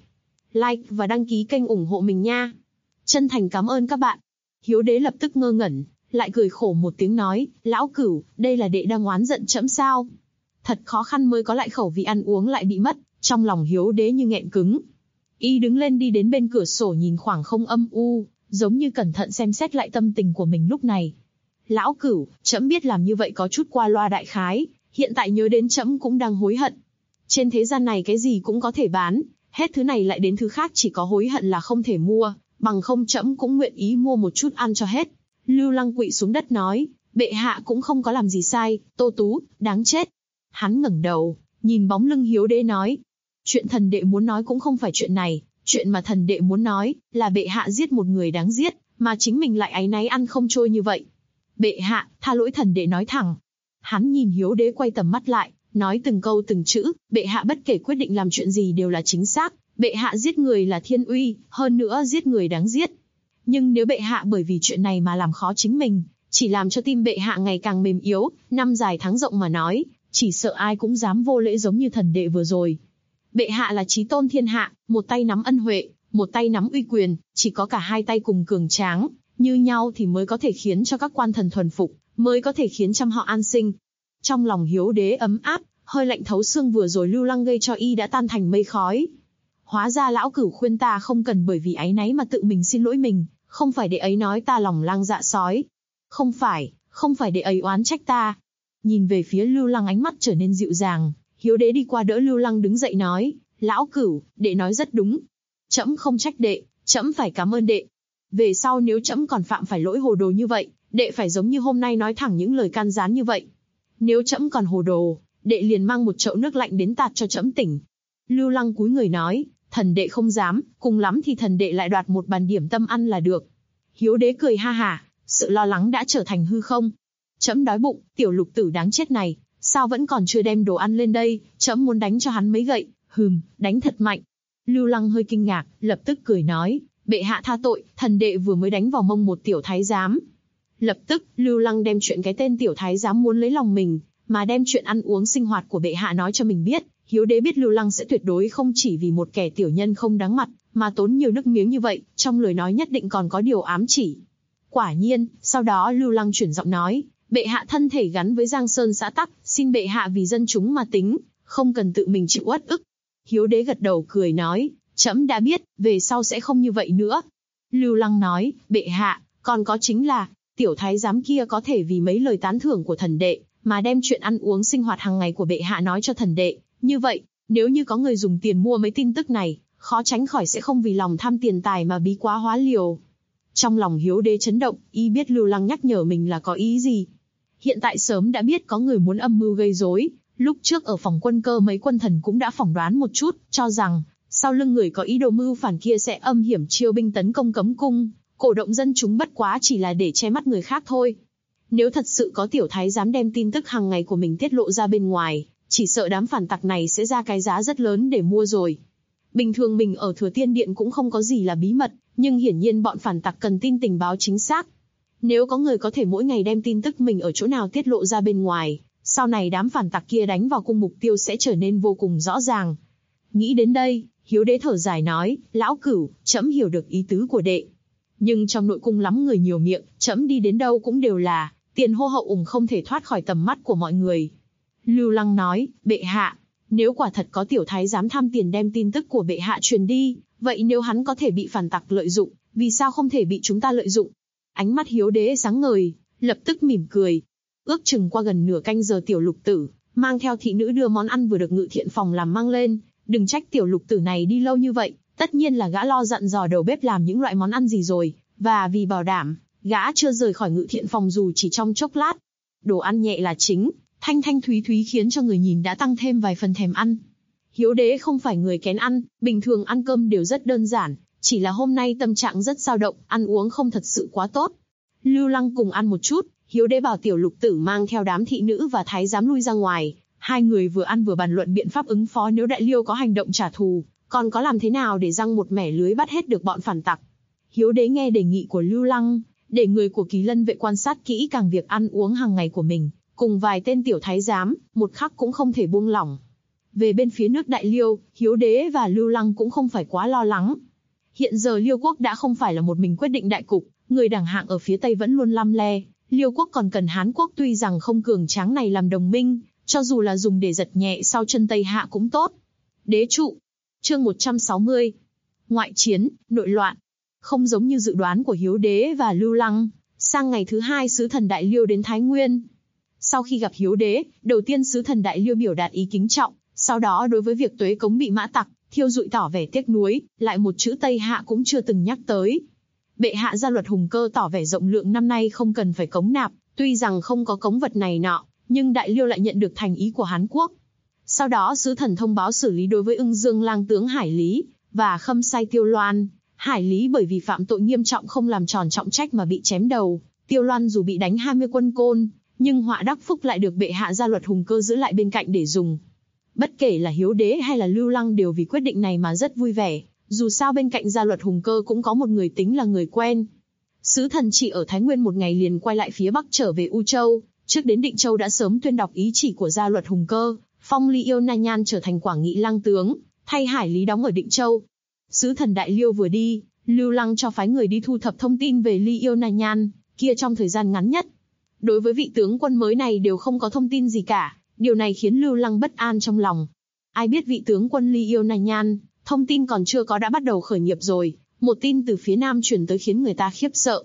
like và đăng ký kênh ủng hộ mình nha. Chân thành cảm ơn các bạn. Hiếu đế lập tức ngơ ngẩn, lại cười khổ một tiếng nói, lão cửu, đây là đệ đang oán giận trẫm sao? Thật khó khăn mới có lại khẩu vị ăn uống lại bị mất, trong lòng hiếu đế như nghẹn cứng. Y đứng lên đi đến bên cửa sổ nhìn khoảng không âm u, giống như cẩn thận xem xét lại tâm tình của mình lúc này. Lão cửu, trẫm biết làm như vậy có chút qua loa đại khái, hiện tại nhớ đến trẫm cũng đang hối hận. Trên thế gian này cái gì cũng có thể bán, hết thứ này lại đến thứ khác chỉ có hối hận là không thể mua, bằng không trẫm cũng nguyện ý mua một chút ăn cho hết. Lưu Lăng quỵ xuống đất nói, bệ hạ cũng không có làm gì sai, Tô Tú, đáng chết. Hắn ngẩng đầu, nhìn bóng lưng hiếu đế nói, chuyện thần đệ muốn nói cũng không phải chuyện này, chuyện mà thần đệ muốn nói là bệ hạ giết một người đáng giết, mà chính mình lại áy náy ăn không trôi như vậy. Bệ hạ, tha lỗi thần đệ nói thẳng. Hắn nhìn hiếu đế quay tầm mắt lại, nói từng câu từng chữ, bệ hạ bất kể quyết định làm chuyện gì đều là chính xác, bệ hạ giết người là thiên uy, hơn nữa giết người đáng giết. Nhưng nếu bệ hạ bởi vì chuyện này mà làm khó chính mình, chỉ làm cho tim bệ hạ ngày càng mềm yếu, năm dài tháng rộng mà nói, chỉ sợ ai cũng dám vô lễ giống như thần đệ vừa rồi. Bệ hạ là chí tôn thiên hạ, một tay nắm ân huệ, một tay nắm uy quyền, chỉ có cả hai tay cùng cường tráng, như nhau thì mới có thể khiến cho các quan thần thuần phục, mới có thể khiến trăm họ an sinh. Trong lòng hiếu đế ấm áp, hơi lạnh thấu xương vừa rồi Lưu Lăng gây cho y đã tan thành mây khói. Hóa ra lão cửu khuyên ta không cần bởi vì áy náy mà tự mình xin lỗi mình, không phải để ấy nói ta lòng lang dạ sói. Không phải để ấy oán trách ta. Nhìn về phía Lưu Lăng ánh mắt trở nên dịu dàng, hiếu đế đi qua đỡ Lưu Lăng đứng dậy nói, lão cửu, đệ nói rất đúng. Trẫm không trách đệ, trẫm phải cảm ơn đệ. Về sau nếu trẫm còn phạm phải lỗi hồ đồ như vậy, đệ phải giống như hôm nay nói thẳng những lời can gián như vậy. Nếu trẫm còn hồ đồ, đệ liền mang một chậu nước lạnh đến tạt cho trẫm tỉnh. Lưu Lăng cúi người nói, thần đệ không dám, cùng lắm thì thần đệ lại đoạt một bàn điểm tâm ăn là được. Hiếu đế cười ha hả, sự lo lắng đã trở thành hư không. Trẫm đói bụng, tiểu lục tử đáng chết này, sao vẫn còn chưa đem đồ ăn lên đây, trẫm muốn đánh cho hắn mấy gậy, đánh thật mạnh. Lưu Lăng hơi kinh ngạc, lập tức cười nói, bệ hạ tha tội, thần đệ vừa mới đánh vào mông một tiểu thái giám. Lập tức, Lưu Lăng đem chuyện cái tên tiểu thái giám muốn lấy lòng mình, mà đem chuyện ăn uống sinh hoạt của bệ hạ nói cho mình biết. Hiếu đế biết Lưu Lăng sẽ tuyệt đối không chỉ vì một kẻ tiểu nhân không đáng mặt, mà tốn nhiều nước miếng như vậy, trong lời nói nhất định còn có điều ám chỉ. Quả nhiên, sau đó Lưu Lăng chuyển giọng nói, bệ hạ thân thể gắn với Giang Sơn xã tắc, xin bệ hạ vì dân chúng mà tính, không cần tự mình chịu uất ức. Hiếu đế gật đầu cười nói, trẫm đã biết, về sau sẽ không như vậy nữa. Lưu Lăng nói, bệ hạ, còn có chính là, tiểu thái giám kia có thể vì mấy lời tán thưởng của thần đệ, mà đem chuyện ăn uống sinh hoạt hàng ngày của bệ hạ nói cho thần đệ. Như vậy, nếu như có người dùng tiền mua mấy tin tức này, khó tránh khỏi sẽ không vì lòng tham tiền tài mà bí quá hóa liều. Trong lòng hiếu đế chấn động, y biết Lưu Lăng nhắc nhở mình là có ý gì. Hiện tại sớm đã biết có người muốn âm mưu gây rối, lúc trước ở phòng quân cơ mấy quân thần cũng đã phỏng đoán một chút, cho rằng, sau lưng người có ý đồ mưu phản kia sẽ âm hiểm chiêu binh tấn công cấm cung, cổ động dân chúng bất quá chỉ là để che mắt người khác thôi. Nếu thật sự có tiểu thái dám đem tin tức hàng ngày của mình tiết lộ ra bên ngoài, chỉ sợ đám phản tặc này sẽ ra cái giá rất lớn để mua rồi. Bình thường mình ở Thừa Thiên Điện cũng không có gì là bí mật, nhưng hiển nhiên bọn phản tặc cần tin tình báo chính xác. Nếu có người có thể mỗi ngày đem tin tức mình ở chỗ nào tiết lộ ra bên ngoài, sau này đám phản tặc kia đánh vào cung mục tiêu sẽ trở nên vô cùng rõ ràng. Nghĩ đến đây, hiếu đế thở dài nói, lão cửu, trẫm hiểu được ý tứ của đệ. Nhưng trong nội cung lắm người nhiều miệng, trẫm đi đến đâu cũng đều là tiền hô hậu ủng không thể thoát khỏi tầm mắt của mọi người. Lưu Lăng nói, bệ hạ, nếu quả thật có tiểu thái dám tham tiền đem tin tức của bệ hạ truyền đi, vậy nếu hắn có thể bị phản tặc lợi dụng, vì sao không thể bị chúng ta lợi dụng? Ánh mắt hiếu đế sáng ngời, lập tức mỉm cười. Ước chừng qua gần nửa canh giờ tiểu lục tử, mang theo thị nữ đưa món ăn vừa được ngự thiện phòng làm mang lên, đừng trách tiểu lục tử này đi lâu như vậy, tất nhiên là gã lo dặn dò đầu bếp làm những loại món ăn gì rồi, và vì bảo đảm, gã chưa rời khỏi ngự thiện phòng dù chỉ trong chốc lát. Đồ ăn nhẹ là chính, thanh thanh thúy thúy khiến cho người nhìn đã tăng thêm vài phần thèm ăn. Hiếu đế không phải người kén ăn, bình thường ăn cơm đều rất đơn giản, chỉ là hôm nay tâm trạng rất dao động, ăn uống không thật sự quá tốt. Lưu Lăng cùng ăn một chút, hiếu đế bảo tiểu lục tử mang theo đám thị nữ và thái giám lui ra ngoài. Hai người vừa ăn vừa bàn luận biện pháp ứng phó nếu đại liêu có hành động trả thù, còn có làm thế nào để giăng một mẻ lưới bắt hết được bọn phản tặc. Hiếu đế nghe đề nghị của Lưu Lăng, để người của Kỳ Lân vệ quan sát kỹ càng việc ăn uống hàng ngày của mình, cùng vài tên tiểu thái giám, một khắc cũng không thể buông lỏng. Về bên phía nước Đại Liêu, Hiếu Đế và Lưu Lăng cũng không phải quá lo lắng. Hiện giờ Liêu quốc đã không phải là một mình quyết định đại cục, người đẳng hạng ở phía Tây vẫn luôn lăm le, Liêu quốc còn cần Hán quốc tuy rằng không cường tráng này làm đồng minh, cho dù là dùng để giật nhẹ sau chân Tây Hạ cũng tốt. Đế trụ. Chương 160. Ngoại chiến, nội loạn. Không giống như dự đoán của Hiếu Đế và Lưu Lăng, sang ngày thứ 2 sứ thần Đại Liêu đến Thái Nguyên. Sau khi gặp Hiếu Đế, đầu tiên sứ thần Đại Liêu biểu đạt ý kính trọng, sau đó đối với việc Tuế Cống bị mã tặc thiêu rụi tỏ vẻ tiếc nuối, lại một chữ Tây Hạ cũng chưa từng nhắc tới. Bệ hạ ra luật hùng cơ tỏ vẻ rộng lượng năm nay không cần phải cống nạp, tuy rằng không có cống vật này nọ, nhưng Đại Liêu lại nhận được thành ý của Hán quốc. Sau đó sứ thần thông báo xử lý đối với Ưng Dương lang tướng Hải Lý và Khâm Sai Tiêu Loan. Hải Lý bởi vì phạm tội nghiêm trọng không làm tròn trọng trách mà bị chém đầu. Tiêu Loan dù bị đánh 20 quân côn, nhưng họa đắc phúc lại được bệ hạ ra luật hùng cơ giữ lại bên cạnh để dùng. Bất kể là Hiếu Đế hay là Lưu Lăng đều vì quyết định này mà rất vui vẻ. Dù sao bên cạnh gia luật hùng cơ cũng có một người tính là người quen. Sứ thần chỉ ở Thái Nguyên một ngày liền quay lại phía Bắc trở về U Châu. Trước đến Định Châu đã sớm tuyên đọc ý chỉ của gia luật hùng cơ, phong Li Yêu Na Nhan trở thành Quảng Nghị lang tướng, thay Hải Lý đóng ở Định Châu. Sứ thần Đại Liêu vừa đi, Lưu Lăng cho phái người đi thu thập thông tin về Li Yêu Na Nhan kia trong thời gian ngắn nhất. Đối với vị tướng quân mới này đều không có thông tin gì cả, điều này khiến Lưu Lăng bất an trong lòng. Ai biết vị tướng quân Li Yêu Na Nhan, thông tin còn chưa có đã bắt đầu khởi nghiệp rồi, một tin từ phía Nam truyền tới khiến người ta khiếp sợ.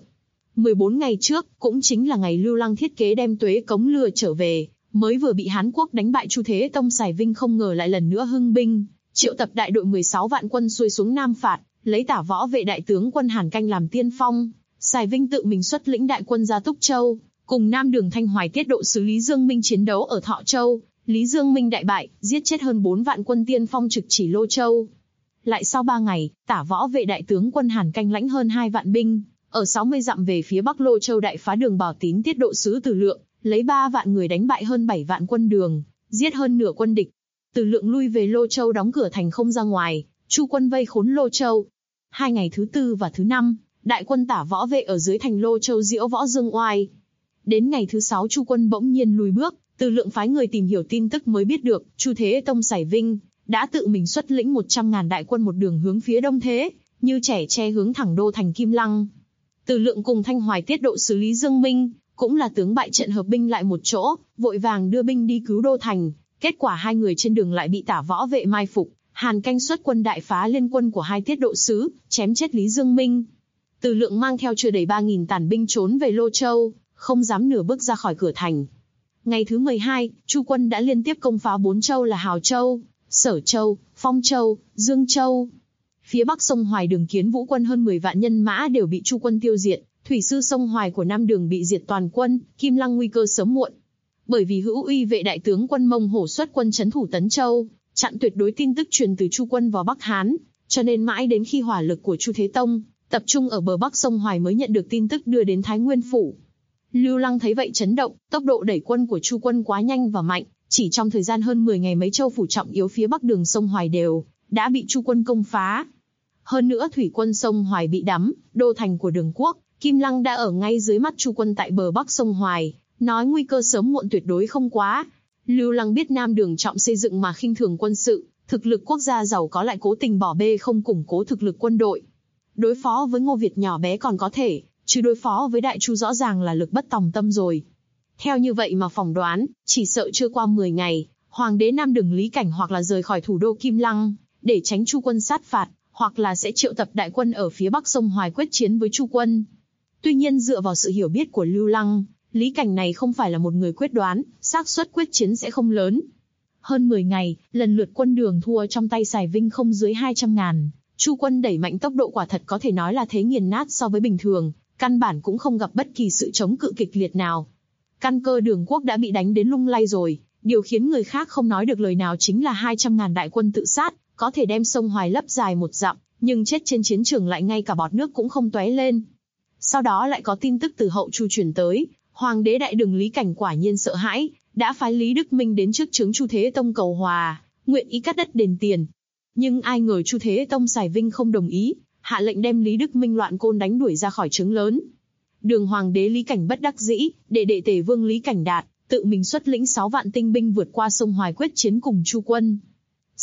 14 ngày trước, cũng chính là ngày Lưu Lăng thiết kế đem Tuế Cống lừa trở về, mới vừa bị Hán quốc đánh bại Chu Thế Tông Sài Vinh không ngờ lại lần nữa hưng binh, triệu tập đại đội 16 vạn quân xuôi xuống Nam phạt, lấy Tả Võ Vệ đại tướng quân Hàn Canh làm tiên phong. Sài Vinh tự mình xuất lĩnh đại quân ra Túc Châu, cùng Nam Đường Thanh Hoài tiết độ sứ Lý Dương Minh chiến đấu ở Thọ Châu. Lý Dương Minh đại bại, giết chết hơn 4 vạn quân tiên phong trực chỉ Lô Châu. Lại sau 3 ngày, Tả Võ Vệ đại tướng quân Hàn Canh lãnh hơn 2 vạn binh, ở 60 dặm về phía Bắc Lô Châu đại phá Đường Bảo Tín tiết độ sứ Từ Lượng, lấy 3 vạn người đánh bại hơn 7 vạn quân Đường, giết hơn nửa quân địch. Từ Lượng lui về Lô Châu đóng cửa thành không ra ngoài, Chu quân vây khốn Lô Châu. 2 ngày thứ 4 và thứ 5, đại quân Tả Võ Vệ ở dưới thành Lô Châu diễu võ dương oai. Đến ngày thứ 6 Chu quân bỗng nhiên lùi bước, Từ Lượng phái người tìm hiểu tin tức mới biết được, Chu Thế Tông Sài Vinh đã tự mình xuất lĩnh 100.000 đại quân một đường hướng phía đông thế, như trẻ tre hướng thẳng đô thành Kim Lăng. Từ Lượng cùng Thanh Hoài tiết độ sứ Lý Dương Minh, cũng là tướng bại trận hợp binh lại một chỗ, vội vàng đưa binh đi cứu đô thành. Kết quả hai người trên đường lại bị Tả Võ Vệ mai phục, Hàn Canh xuất quân đại phá liên quân của hai tiết độ sứ, chém chết Lý Dương Minh. Từ Lượng mang theo chưa đầy 3.000 tàn binh trốn về Lô Châu, không dám nửa bước ra khỏi cửa thành. Ngày thứ 12, Chu quân đã liên tiếp công phá 4 châu là Hào Châu, Sở Châu, Phong Châu, Dương Châu. Phía bắc sông Hoài Đường Kiến Vũ quân hơn 10 vạn nhân mã đều bị Chu quân tiêu diệt, thủy sư sông Hoài của Nam Đường bị diệt toàn quân, Kim Lăng nguy cơ sớm muộn. Bởi vì Hữu Uy Vệ đại tướng quân Mông Hổ xuất quân trấn thủ Tấn Châu, chặn tuyệt đối tin tức truyền từ Chu quân vào Bắc Hán, cho nên mãi đến khi hỏa lực của Chu Thế Tông tập trung ở bờ bắc sông Hoài mới nhận được tin tức đưa đến Thái Nguyên phủ. Lưu Lăng thấy vậy chấn động, tốc độ đẩy quân của Chu quân quá nhanh và mạnh, chỉ trong thời gian hơn 10 ngày mấy châu phủ trọng yếu phía bắc đường sông Hoài đều đã bị Chu quân công phá. Hơn nữa thủy quân sông Hoài bị đắm, đô thành của Đường Quốc, Kim Lăng đã ở ngay dưới mắt Chu quân tại bờ bắc sông Hoài, nói nguy cơ sớm muộn tuyệt đối không quá. Lưu Lăng biết Nam Đường trọng xây dựng mà khinh thường quân sự, thực lực quốc gia giàu có lại cố tình bỏ bê không củng cố thực lực quân đội. Đối phó với Ngô Việt nhỏ bé còn có thể, chứ đối phó với Đại Chu rõ ràng là lực bất tòng tâm rồi. Theo như vậy mà phỏng đoán, chỉ sợ chưa qua 10 ngày, Hoàng đế Nam Đường Lý Cảnh hoặc là rời khỏi thủ đô Kim Lăng, để tránh Chu quân sát phạt, hoặc là sẽ triệu tập đại quân ở phía bắc sông Hoài quyết chiến với Chu quân. Tuy nhiên dựa vào sự hiểu biết của Lưu Lăng, Lý Cảnh này không phải là một người quyết đoán, xác suất quyết chiến sẽ không lớn. Hơn 10 ngày, lần lượt quân Đường thua trong tay Sài Vinh không dưới 200.000, Chu quân đẩy mạnh tốc độ quả thật có thể nói là thế nghiền nát so với bình thường, căn bản cũng không gặp bất kỳ sự chống cự kịch liệt nào. Căn cơ Đường Quốc đã bị đánh đến lung lay rồi, điều khiến người khác không nói được lời nào chính là 200.000 đại quân tự sát, có thể đem sông Hoài lấp dài 1 dặm, nhưng chết trên chiến trường lại ngay cả bọt nước cũng không tóe lên. Sau đó lại có tin tức từ hậu Chu truyền tới, Hoàng đế Đại Đường Lý Cảnh quả nhiên sợ hãi, đã phái Lý Đức Minh đến trước trướng Chu Thế Tông cầu hòa, nguyện ý cắt đất đền tiền. Nhưng ai ngờ Chu Thế Tông Sài Vinh không đồng ý, hạ lệnh đem Lý Đức Minh loạn côn đánh đuổi ra khỏi trướng lớn. Đường Hoàng đế Lý Cảnh bất đắc dĩ, để đệ tể vương Lý Cảnh Đạt tự mình xuất lĩnh 6 vạn tinh binh vượt qua sông Hoài quyết chiến cùng Chu quân.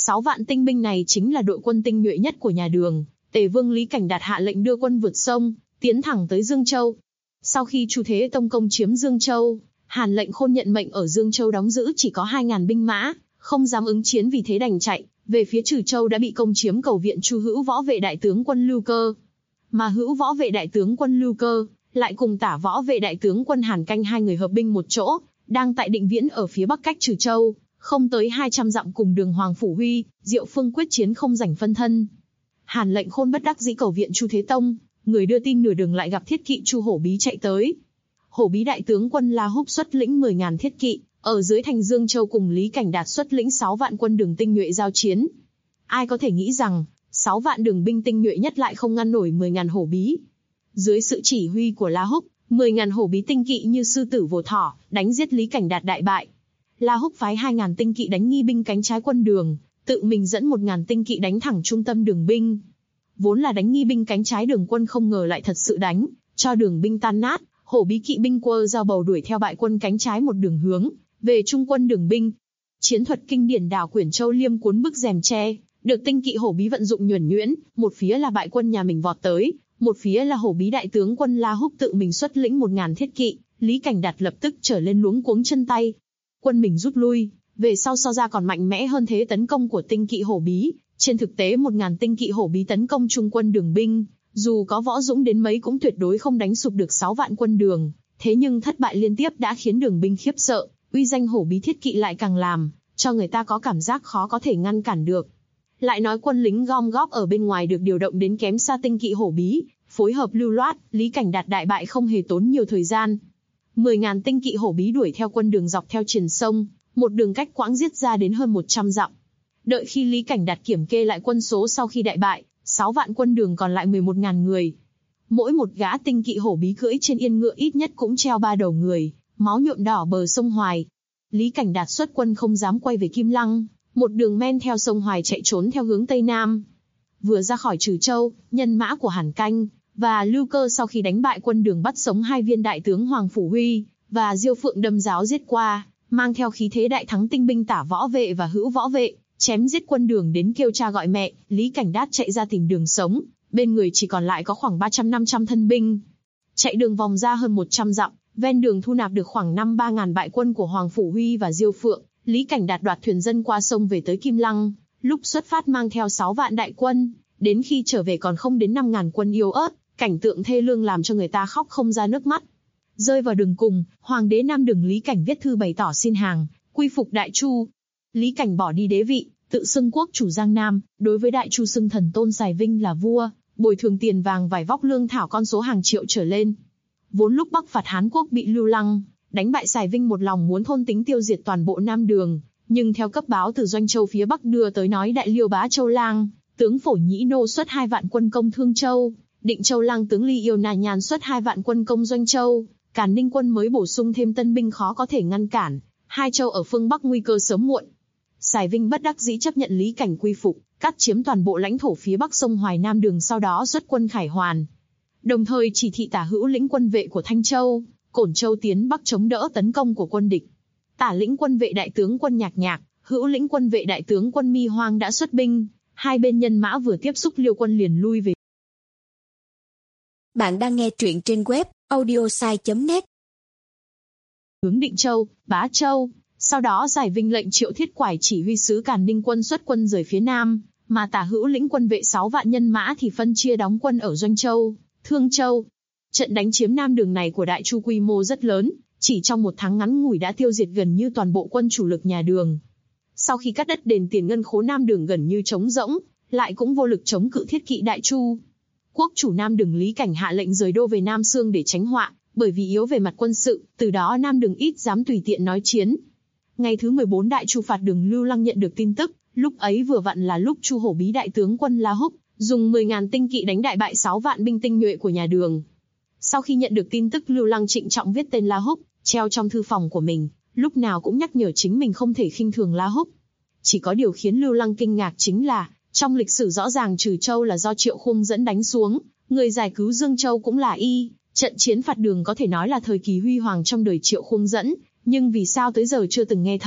6 vạn tinh binh này chính là đội quân tinh nhuệ nhất của nhà Đường. Tề Vương Lý Cảnh Đạt hạ lệnh đưa quân vượt sông, tiến thẳng tới Dương Châu. Sau khi Chu Thế Tông công chiếm Dương Châu, Hàn Lệnh Khôn nhận mệnh ở Dương Châu đóng giữ chỉ có 2.000 binh mã, không dám ứng chiến, vì thế đành chạy về phía Trừ Châu đã bị công chiếm, cầu viện Chu Hữu Võ Vệ đại tướng quân Lưu Cơ. Mà Hữu Võ Vệ đại tướng quân Lưu Cơ lại cùng Tả Võ Vệ đại tướng quân Hàn Canh hai người hợp binh một chỗ, đang tại Định Viễn ở phía bắc cách Trừ Châu không tới 200 dặm, cùng Đường Hoàng Phủ Huy, Diệu Phương quyết chiến không rảnh phân thân. Hàn Lệnh Khôn bất đắc dĩ cầu viện Chu Thế Tông, người đưa tin nửa đường lại gặp thiết kỵ Chu Hổ Bí chạy tới. Hổ Bí đại tướng quân La Húc xuất lĩnh 10.000 thiết kỵ, ở dưới thành Dương Châu cùng Lý Cảnh Đạt xuất lĩnh 6 vạn quân Đường tinh nhuệ giao chiến. Ai có thể nghĩ rằng, 6 vạn Đường binh tinh nhuệ nhất lại không ngăn nổi 10.000 Hổ Bí. Dưới sự chỉ huy của La Húc, 10.000 Hổ Bí tinh kỵ như sư tử vồ thỏ, đánh giết Lý Cảnh Đạt đại bại. La Húc phái 2.000 tinh kỵ đánh nghi binh cánh trái quân Đường, tự mình dẫn 1.000 tinh kỵ đánh thẳng trung tâm Đường binh. Vốn là đánh nghi binh cánh trái Đường quân, không ngờ lại thật sự đánh cho Đường binh tan nát. Hổ Bí kỵ binh quơ dao bầu đuổi theo bại quân cánh trái một đường hướng về trung quân Đường binh. Chiến thuật kinh điển đảo Quyển Châu Liêm cuốn bức rèm tre, được tinh kỵ Hổ Bí vận dụng nhuần nhuyễn, một phía là bại quân nhà mình vọt tới, một phía là Hổ Bí đại tướng quân La Húc tự mình xuất lĩnh 1.000 thiết kỵ. Lý Cảnh Đạt lập tức trở lên luống cuống chân tay. Quân mình rút lui, về sau so ra còn mạnh mẽ hơn thế tấn công của tinh kỵ Hổ Bí. Trên thực tế 1.000 tinh kỵ Hổ Bí tấn công trung quân Đường binh, dù có võ dũng đến mấy cũng tuyệt đối không đánh sụp được 6 vạn quân Đường. Thế nhưng thất bại liên tiếp đã khiến Đường binh khiếp sợ, uy danh Hổ Bí thiết kỵ lại càng làm cho người ta có cảm giác khó có thể ngăn cản được. Lại nói quân lính gom góp ở bên ngoài được điều động đến kém xa tinh kỵ Hổ Bí, phối hợp lưu loát, Lý Cảnh Đạt đại bại không hề tốn nhiều thời gian. 10.000 tinh kỵ Hổ Bí đuổi theo quân Đường dọc theo triền sông, một đường cách quãng giết ra đến hơn 100 dặm. Đợi khi Lý Cảnh Đạt kiểm kê lại quân số sau khi đại bại, 6 vạn quân Đường còn lại 11.000 người. Mỗi một gã tinh kỵ Hổ Bí cưỡi trên yên ngựa ít nhất cũng treo 3 đầu người, máu nhuộm đỏ bờ sông Hoài. Lý Cảnh Đạt xuất quân không dám quay về Kim Lăng, một đường men theo sông Hoài chạy trốn theo hướng Tây Nam. Vừa ra khỏi Trừ Châu, nhân mã của Hàn Canh và Lưu Cơ sau khi đánh bại quân Đường bắt sống 2 viên đại tướng Hoàng Phủ Huy và Diêu Phượng đâm giáo giết qua, mang theo khí thế đại thắng tinh binh Tả Võ Vệ và Hữu Võ Vệ, chém giết quân Đường đến kêu cha gọi mẹ. Lý Cảnh Đạt chạy ra tìm đường sống, bên người chỉ còn lại có khoảng 300-500 thân binh. Chạy đường vòng ra hơn 100 dặm, ven đường thu nạp được khoảng 5-3.000 bại quân của Hoàng Phủ Huy và Diêu Phượng. Lý Cảnh Đạt đoạt thuyền dân qua sông về tới Kim Lăng, lúc xuất phát mang theo 6 vạn đại quân, đến khi trở về còn không đến 5.000 quân yếu ớt, cảnh tượng thê lương làm cho người ta khóc không ra nước mắt. Rơi vào đường cùng, Hoàng đế Nam Đường Lý Cảnh viết thư bày tỏ xin hàng, quy phục Đại Chu. Lý Cảnh bỏ đi đế vị, tự xưng quốc chủ Giang Nam, đối với Đại Chu xưng thần tôn Sài Vinh là vua, bồi thường tiền vàng vải vóc lương thảo con số hàng triệu trở lên. Vốn lúc Bắc phạt Hán quốc bị Lưu Lăng đánh bại, Sài Vinh một lòng muốn thôn tính tiêu diệt toàn bộ Nam Đường, nhưng theo cấp báo từ Doanh Châu phía Bắc đưa tới nói Đại Liêu Bá Châu Lang, tướng Phổ Nhĩ Nô xuất 2 vạn quân công Thương Châu, Định Châu Lang tướng Ly Yêu Na Nhan xuất 2 vạn quân công Doanh Châu, Càn Ninh quân mới bổ sung thêm tân binh khó có thể ngăn cản, 2 châu ở phương Bắc nguy cơ sớm muộn. Sài Vinh bất đắc dĩ chấp nhận Lý Cảnh quy phục, cắt chiếm toàn bộ lãnh thổ phía Bắc sông Hoài Nam Đường, sau đó xuất quân khải hoàn. Đồng thời chỉ thị Tả Hữu lĩnh quân vệ của Thanh Châu, Cổn Châu tiến Bắc chống đỡ tấn công của quân địch. Tả lĩnh quân vệ đại tướng quân Nhạc Nhạc, Hữu lĩnh quân vệ đại tướng quân Mi Hoang đã xuất binh, hai bên nhân mã vừa tiếp xúc Liêu quân liền lui về. Bạn đang nghe truyện trên web audiosai.net. Hướng Định Châu, Bá Châu. Sau đó Sài Vinh lệnh Triệu Thiết Quải chỉ huy sứ Càn Ninh quân xuất quân rời phía Nam, mà Tả Hữu lĩnh quân vệ 6 vạn nhân mã thì phân chia đóng quân ở Doanh Châu, Thương Châu. Trận đánh chiếm Nam Đường này của Đại Chu quy mô rất lớn, chỉ trong một tháng ngắn ngủi đã tiêu diệt gần như toàn bộ quân chủ lực nhà Đường. Sau khi cắt đất đền tiền ngân khố, Nam Đường gần như trống rỗng, lại cũng vô lực chống cự thiết kỵ Đại Chu. Quốc chủ Nam Đường Lý Cảnh hạ lệnh rời đô về Nam Xương để tránh họa, bởi vì yếu về mặt quân sự, từ đó Nam Đường ít dám tùy tiện nói chiến. Ngày thứ 14 Đại Chu phạt Đường Lưu Lăng nhận được tin tức, lúc ấy vừa vặn là lúc Chu Hổ Bí đại tướng quân La Húc dùng 10.000 tinh kỵ đánh đại bại 6 vạn binh tinh nhuệ của nhà Đường. Sau khi nhận được tin tức, Lưu Lăng trịnh trọng viết tên La Húc, treo trong thư phòng của mình, lúc nào cũng nhắc nhở chính mình không thể khinh thường La Húc. Chỉ có điều khiến Lưu Lăng kinh ngạc chính là, trong lịch sử rõ ràng Trừ Châu là do Triệu Khung dẫn đánh xuống, người giải cứu Dương Châu cũng là y. Trận chiến phạt Đường có thể nói là thời kỳ huy hoàng trong đời Triệu Khung dẫn, nhưng vì sao tới giờ chưa từng nghe thấy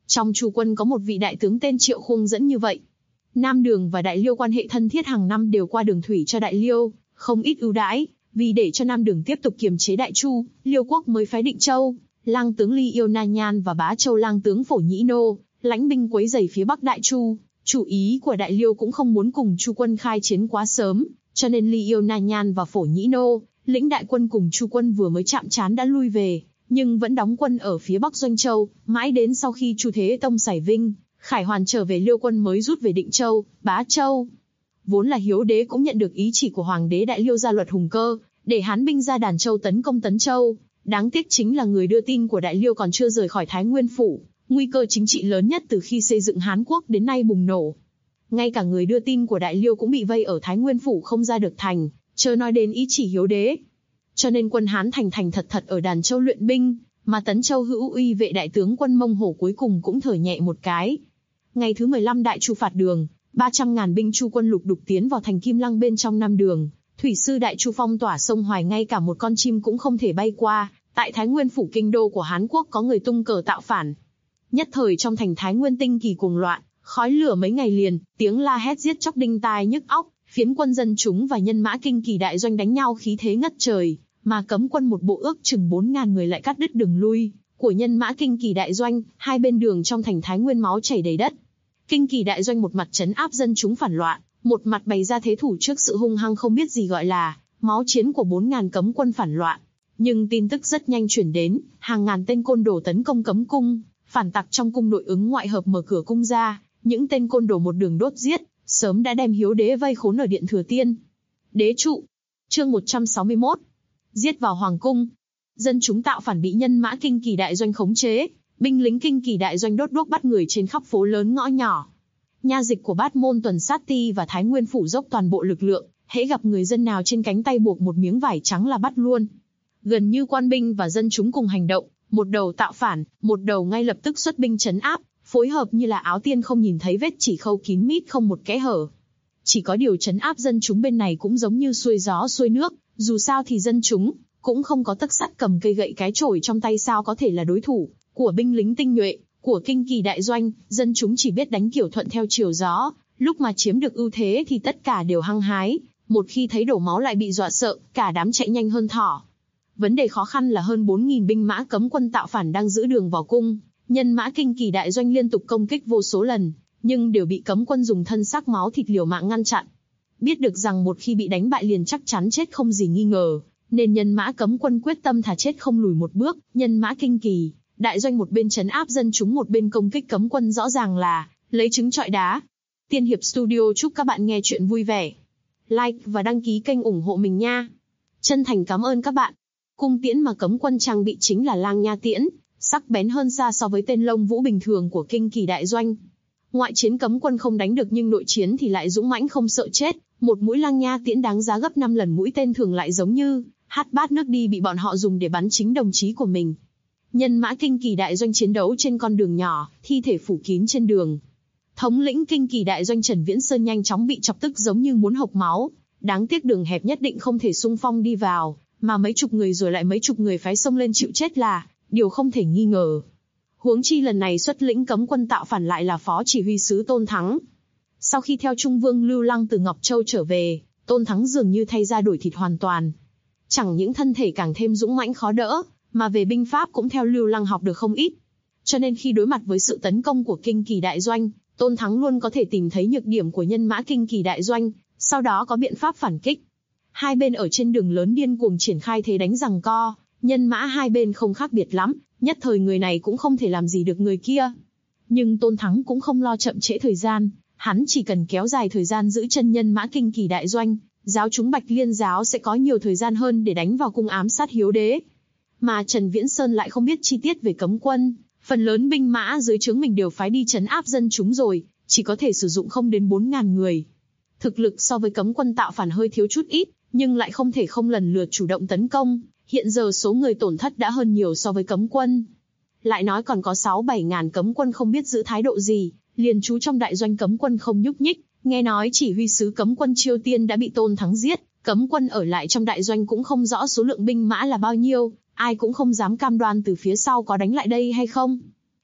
Trong Chu quân có một vị đại tướng tên Triệu Khung dẫn như vậy. Nam Đường và Đại Liêu quan hệ thân thiết, hàng năm đều qua đường thủy cho Đại Liêu không ít ưu đãi, vì để cho Nam Đường tiếp tục kiềm chế Đại Chu, Liêu quốc mới phái Định Châu, lang tướng Ly Yêu Na Nhan và Bá Châu lang tướng Phổ Nhĩ Nô, lãnh binh quấy rầy phía Bắc Đại Chu. Chủ ý của Đại Liêu cũng không muốn cùng Chu quân khai chiến quá sớm, cho nên Ly Yêu Na Nhan và Phổ Nhĩ Nô, lĩnh đại quân cùng Chu quân vừa mới chạm trán đã lui về, nhưng vẫn đóng quân ở phía Bắc Doanh Châu, mãi đến sau khi Chu Thế Tông Sải Vinh, Khải Hoàn trở về Liêu quân mới rút về Định Châu, Bá Châu. Vốn là Hiếu Đế cũng nhận được ý chỉ của Hoàng đế Đại Liêu ra luật Hùng Cơ, để hán binh ra Đàn Châu tấn công Tấn Châu. Đáng tiếc chính là người đưa tin của Đại Liêu còn chưa rời khỏi Thái Nguyên Phủ, nguy cơ chính trị lớn nhất từ khi xây dựng Hán Quốc đến nay bùng nổ. Ngay cả người đưa tin của Đại Liêu cũng bị vây ở Thái Nguyên Phủ không ra được thành, chớ nói đến ý chỉ Hiếu Đế. Cho nên quân Hán thành thật ở Đàn Châu luyện binh, mà Tấn Châu hữu uy vệ đại tướng quân Mông Hổ cuối cùng cũng thở nhẹ một cái. Ngày thứ 15 Đại Chu phạt Đường, 300.000 binh Chu quân lục đục tiến vào thành Kim Lăng bên trong Nam Đường. Thủy sư Đại Chu phong tỏa sông Hoài, ngay cả một con chim cũng không thể bay qua. Tại Thái Nguyên Phủ kinh đô của Hán Quốc có người tung cờ tạo phản. Nhất thời trong thành Thái Nguyên tinh kỳ cuồng loạn, khói lửa mấy ngày liền, tiếng la hét giết chóc đinh tai nhức óc, phiến quân dân chúng và nhân mã Kinh Kỳ đại doanh đánh nhau khí thế ngất trời, mà cấm quân một bộ ước chừng 4.000 người lại cắt đứt đường lui của nhân mã Kinh Kỳ đại doanh, hai bên đường trong thành Thái Nguyên máu chảy đầy đất. Kinh Kỳ đại doanh một mặt trấn áp dân chúng phản loạn, một mặt bày ra thế thủ trước sự hung hăng không biết gì gọi là máu chiến của 4.000 cấm quân phản loạn. Nhưng tin tức rất nhanh chuyển đến, hàng ngàn tên côn đồ tấn công cấm cung, phản tặc trong cung nội ứng ngoại hợp mở cửa cung ra, những tên côn đồ một đường đốt giết, sớm đã đem Hiếu Đế vây khốn ở Điện Thừa Tiên. Đế trụ. Chương 161. Giết vào hoàng cung. Dân chúng tạo phản bị nhân mã Kinh Kỳ đại doanh khống chế, binh lính Kinh Kỳ đại doanh đốt đuốc bắt người trên khắp phố lớn ngõ nhỏ. Nha dịch của Bát Môn Tuần Sát Ti và Thái Nguyên Phủ dốc toàn bộ lực lượng, hễ gặp người dân nào trên cánh tay buộc một miếng vải trắng là bắt luôn. Gần như quan binh và dân chúng cùng hành động, một đầu tạo phản, một đầu ngay lập tức xuất binh trấn áp, phối hợp như là áo tiên không nhìn thấy vết chỉ khâu kín mít không một kẽ hở. Chỉ có điều trấn áp dân chúng bên này cũng giống như xuôi gió xuôi nước, dù sao thì dân chúng cũng không có tấc sắt cầm cây gậy cái chổi trong tay, sao có thể là đối thủ của binh lính tinh nhuệ của Kinh Kỳ đại doanh. Dân chúng chỉ biết đánh kiểu thuận theo chiều gió, lúc mà chiếm được ưu thế thì tất cả đều hăng hái, một khi thấy đổ máu lại bị dọa sợ, cả đám chạy nhanh hơn thỏ. Vấn đề khó khăn là hơn 4.000 binh mã cấm quân tạo phản đang giữ đường vào cung, nhân mã Kinh Kỳ đại doanh liên tục công kích vô số lần, nhưng đều bị cấm quân dùng thân xác máu thịt liều mạng ngăn chặn. Biết được rằng một khi bị đánh bại liền chắc chắn chết không gì nghi ngờ, nên nhân mã cấm quân quyết tâm thà chết không lùi một bước. Nhân mã Kinh Kỳ đại doanh một bên trấn áp dân chúng, một bên công kích cấm quân, rõ ràng là lấy trứng trọi đá. Tiên Hiệp Studio chúc các bạn nghe chuyện vui vẻ. Like và đăng ký kênh ủng hộ mình nha. Chân thành cảm ơn các bạn. Cung tiễn mà cấm quân trang bị chính là lang nha tiễn, sắc bén hơn xa so với tên lông vũ bình thường của Kinh Kỳ đại doanh. Ngoại chiến cấm quân không đánh được, nhưng nội chiến thì lại dũng mãnh không sợ chết. Một mũi lang nha tiễn đáng giá gấp 5 lần mũi tên thường, lại giống như hắt bát nước đi, bị bọn họ dùng để bắn chính đồng chí của mình. Nhân mã Kinh Kỳ đại doanh chiến đấu trên con đường nhỏ, thi thể phủ kín trên đường. Thống lĩnh Kinh Kỳ đại doanh Trần Viễn Sơn nhanh chóng bị chọc tức giống như muốn hộc máu. Đáng tiếc đường hẹp nhất định không thể xung phong đi vào, mà mấy chục người rồi lại mấy chục người phái xông lên chịu chết là điều không thể nghi ngờ. Huống chi lần này xuất lĩnh cấm quân tạo phản lại là phó chỉ huy sứ Tôn Thắng. Sau khi theo Trung Vương Lưu Lăng từ Ngọc Châu trở về, Tôn Thắng dường như thay da đổi thịt hoàn toàn. Chẳng những thân thể càng thêm dũng mãnh khó đỡ, mà về binh pháp cũng theo Lưu Lăng học được không ít. Cho nên khi đối mặt với sự tấn công của Kinh Kỳ đại doanh, Tôn Thắng luôn có thể tìm thấy nhược điểm của nhân mã Kinh Kỳ đại doanh, sau đó có biện pháp phản kích. Hai bên ở trên đường lớn điên cuồng triển khai thế đánh giằng co, nhân mã hai bên không khác biệt lắm, nhất thời người này cũng không thể làm gì được người kia. Nhưng Tôn Thắng cũng không lo chậm trễ thời gian, hắn chỉ cần kéo dài thời gian giữ chân nhân mã Kinh Kỳ đại doanh, giáo chúng Bạch Liên giáo sẽ có nhiều thời gian hơn để đánh vào cung ám sát Hiếu Đế. Mà Trần Viễn Sơn lại không biết chi tiết về cấm quân, phần lớn binh mã dưới trướng mình đều phái đi trấn áp dân chúng rồi, chỉ có thể sử dụng không đến 4.000 người. Thực lực so với cấm quân tạo phản hơi thiếu chút ít, nhưng lại không thể không lần lượt chủ động tấn công. Hiện giờ số người tổn thất đã hơn nhiều so với cấm quân. Lại nói còn có 6-7 ngàn cấm quân không biết giữ thái độ gì, liền trú trong đại doanh cấm quân không nhúc nhích. Nghe nói chỉ huy sứ cấm quân Chiêu Tiên đã bị Tôn Thắng giết, cấm quân ở lại trong đại doanh cũng không rõ số lượng binh mã là bao nhiêu, ai cũng không dám cam đoan từ phía sau có đánh lại đây hay không.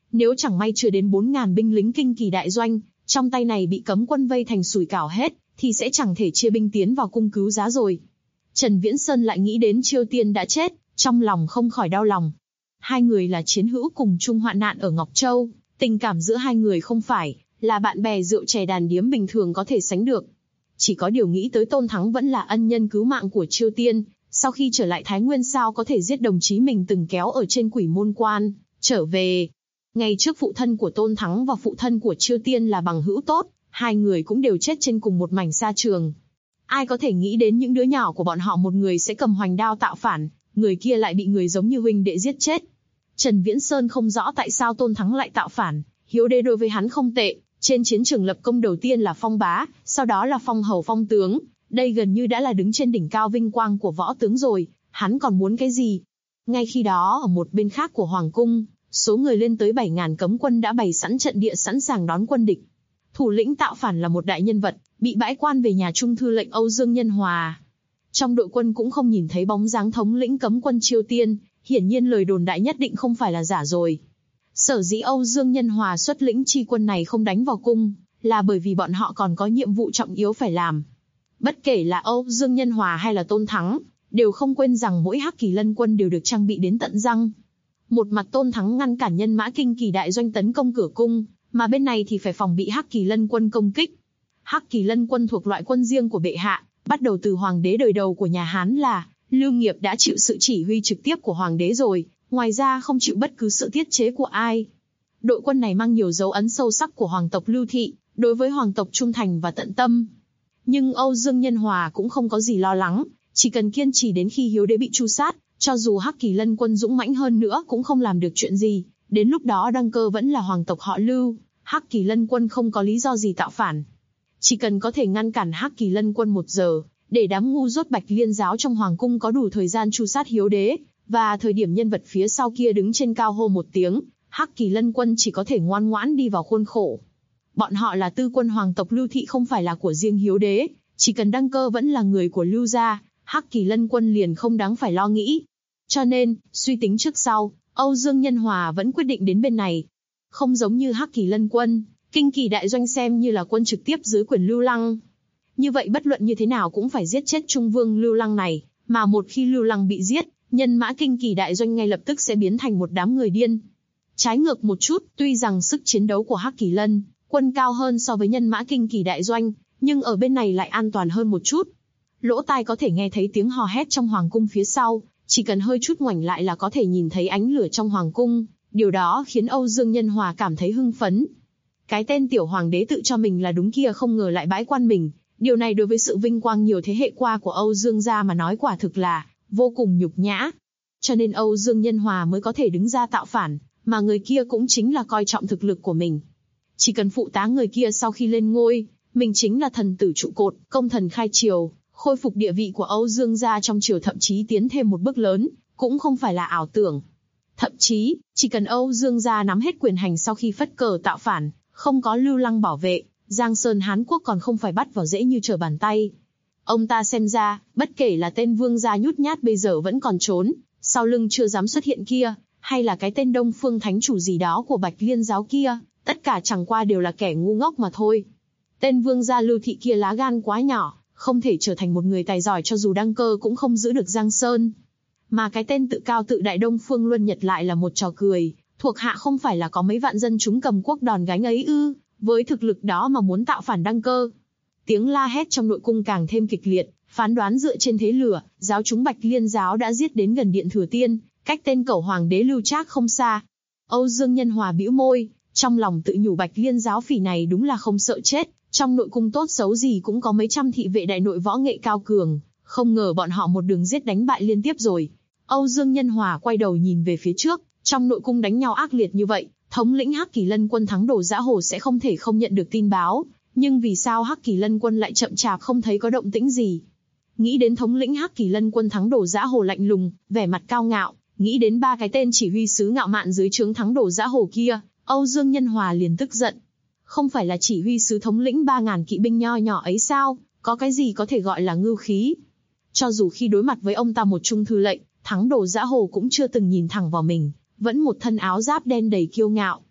Nếu chẳng may chưa đến 4.000 binh lính kinh kỳ đại doanh, trong tay này bị cấm quân vây thành sủi cảo hết, thì sẽ chẳng thể chia binh tiến vào cung cứu giá rồi. Trần Viễn Sơn lại nghĩ đến Chiêu Tiên đã chết, trong lòng không khỏi đau lòng. Hai người là chiến hữu cùng chung hoạn nạn ở Ngọc Châu, tình cảm giữa hai người không phải là bạn bè rượu chè đàn điếm bình thường có thể sánh được. Chỉ có điều nghĩ tới Tôn Thắng vẫn là ân nhân cứu mạng của Chiêu Tiên, sau khi trở lại Thái Nguyên sao có thể giết đồng chí mình từng kéo ở trên Quỷ Môn Quan, trở về. Ngày trước phụ thân của Tôn Thắng và phụ thân của Chiêu Tiên là bằng hữu tốt, hai người cũng đều chết trên cùng một mảnh sa trường. Ai có thể nghĩ đến những đứa nhỏ của bọn họ một người sẽ cầm hoành đao tạo phản, người kia lại bị người giống như huynh đệ giết chết. Trần Viễn Sơn không rõ tại sao Tôn Thắng lại tạo phản, hiếu đế đối với hắn không tệ, trên chiến trường lập công đầu tiên là phong bá, sau đó là phong hầu phong tướng, đây gần như đã là đứng trên đỉnh cao vinh quang của võ tướng rồi, hắn còn muốn cái gì? Ngay khi đó ở một bên khác của Hoàng cung, số người lên tới 7.000 cấm quân đã bày sẵn trận địa sẵn sàng đón quân địch. Thủ lĩnh tạo phản là một đại nhân vật, bị bãi quan về nhà Trung thư lệnh Âu Dương Nhân Hòa. Trong đội quân cũng không nhìn thấy bóng dáng thống lĩnh cấm quân Chiêu Tiên, hiển nhiên lời đồn đại nhất định không phải là giả rồi. Sở dĩ Âu Dương Nhân Hòa xuất lĩnh chi quân này không đánh vào cung, là bởi vì bọn họ còn có nhiệm vụ trọng yếu phải làm. Bất kể là Âu Dương Nhân Hòa hay là Tôn Thắng, đều không quên rằng mỗi Hắc Kỳ Lân quân đều được trang bị đến tận răng. Một mặt Tôn Thắng ngăn cản nhân mã kinh kỳ đại doanh tấn công cửa cung, mà bên này thì phải phòng bị Hắc Kỳ Lân quân công kích. Hắc Kỳ Lân quân thuộc loại quân riêng của bệ hạ, bắt đầu từ hoàng đế đời đầu của nhà Hán là Lưu Nghiệp đã chịu sự chỉ huy trực tiếp của hoàng đế rồi, ngoài ra không chịu bất cứ sự tiết chế của ai. Đội quân này mang nhiều dấu ấn sâu sắc của hoàng tộc Lưu Thị, đối với hoàng tộc trung thành và tận tâm. Nhưng Âu Dương Nhân Hòa cũng không có gì lo lắng, chỉ cần kiên trì đến khi hiếu đế bị tru sát, cho dù Hắc Kỳ Lân quân dũng mãnh hơn nữa cũng không làm được chuyện gì, đến lúc đó đăng cơ vẫn là hoàng tộc họ Lưu, Hắc Kỳ Lân quân không có lý do gì tạo phản. Chỉ cần có thể ngăn cản Hắc Kỳ Lân quân 1 giờ, để đám ngu dốt Bạch Liên giáo trong hoàng cung có đủ thời gian tru sát hiếu đế, và thời điểm nhân vật phía sau kia đứng trên cao hô một tiếng, Hắc Kỳ Lân quân chỉ có thể ngoan ngoãn đi vào khuôn khổ. Bọn họ là tư quân hoàng tộc Lưu Thị không phải là của riêng hiếu đế, chỉ cần đăng cơ vẫn là người của Lưu gia, Hắc Kỳ Lân quân liền không đáng phải lo nghĩ. Cho nên, suy tính trước sau, Âu Dương Nhân Hòa vẫn quyết định đến bên này. Không giống như Hắc Kỳ Lân quân, kinh kỳ đại doanh xem như là quân trực tiếp dưới quyền Lưu Lăng. Như vậy bất luận như thế nào cũng phải giết chết Trung Vương Lưu Lăng này, mà một khi Lưu Lăng bị giết, nhân mã kinh kỳ đại doanh ngay lập tức sẽ biến thành một đám người điên. Trái ngược một chút, tuy rằng sức chiến đấu của Hắc Kỳ Lân quân cao hơn so với nhân mã kinh kỳ đại doanh, nhưng ở bên này lại an toàn hơn một chút. Lỗ tai có thể nghe thấy tiếng hò hét trong hoàng cung phía sau, chỉ cần hơi chút ngoảnh lại là có thể nhìn thấy ánh lửa trong hoàng cung, điều đó khiến Âu Dương Nhân Hòa cảm thấy hưng phấn. Cái tên tiểu hoàng đế tự cho mình là đúng kia không ngờ lại bãi quan mình, điều này đối với sự vinh quang nhiều thế hệ qua của Âu Dương gia mà nói quả thực là vô cùng nhục nhã. Cho nên Âu Dương Nhân Hòa mới có thể đứng ra tạo phản, mà người kia cũng chính là coi trọng thực lực của mình. Chỉ cần phụ tá người kia sau khi lên ngôi, mình chính là thần tử trụ cột, công thần khai triều, khôi phục địa vị của Âu Dương gia trong triều, thậm chí tiến thêm một bước lớn, cũng không phải là ảo tưởng. Thậm chí, chỉ cần Âu Dương gia nắm hết quyền hành sau khi phất cờ tạo phản, không có Lưu Lăng bảo vệ, Giang Sơn Hán Quốc còn không phải bắt vào dễ như trở bàn tay. Ông ta xem ra, bất kể là tên vương gia nhút nhát bây giờ vẫn còn trốn, sau lưng chưa dám xuất hiện kia, hay là cái tên Đông Phương Thánh Chủ gì đó của Bạch Liên giáo kia, tất cả chẳng qua đều là kẻ ngu ngốc mà thôi. Tên vương gia Lưu Thị kia lá gan quá nhỏ, không thể trở thành một người tài giỏi cho dù đăng cơ cũng không giữ được Giang Sơn. Mà cái tên tự cao tự đại Đông Phương Luân Nhật lại là một trò cười, thuộc hạ không phải là có mấy vạn dân chúng cầm quốc đòn gánh ấy ư, với thực lực đó mà muốn tạo phản đăng cơ. Tiếng la hét trong nội cung càng thêm kịch liệt, phán đoán dựa trên thế lửa, giáo chúng Bạch Liên giáo đã giết đến gần Điện Thừa Tiên, cách tên cẩu hoàng đế Lưu Trác không xa. Âu Dương Nhân Hòa bĩu môi, trong lòng tự nhủ Bạch Liên giáo phỉ này đúng là không sợ chết, trong nội cung tốt xấu gì cũng có mấy trăm thị vệ đại nội võ nghệ cao cường, không ngờ bọn họ một đường giết đánh bại liên tiếp rồi. Âu Dương Nhân Hòa quay đầu nhìn về phía trước, trong nội cung đánh nhau ác liệt như vậy, thống lĩnh Hắc Kỳ Lân quân Thắng Đồ Dã Hồ sẽ không thể không nhận được tin báo, nhưng vì sao Hắc Kỳ Lân quân lại chậm chạp không thấy có động tĩnh gì? Nghĩ đến thống lĩnh Hắc Kỳ Lân quân Thắng Đồ Dã Hồ lạnh lùng, vẻ mặt cao ngạo, nghĩ đến 3 cái tên chỉ huy sứ ngạo mạn dưới trướng Thắng Đồ Dã Hồ kia, Âu Dương Nhân Hòa liền tức giận. Không phải là chỉ huy sứ thống lĩnh 3.000 kỵ binh nho nhỏ ấy sao, có cái gì có thể gọi là ngưu khí? Cho dù khi đối mặt với ông ta một trung thư lệnh, Thắng Đồ Dã Hồ cũng chưa từng nhìn thẳng vào mình, vẫn một thân áo giáp đen đầy kiêu ngạo.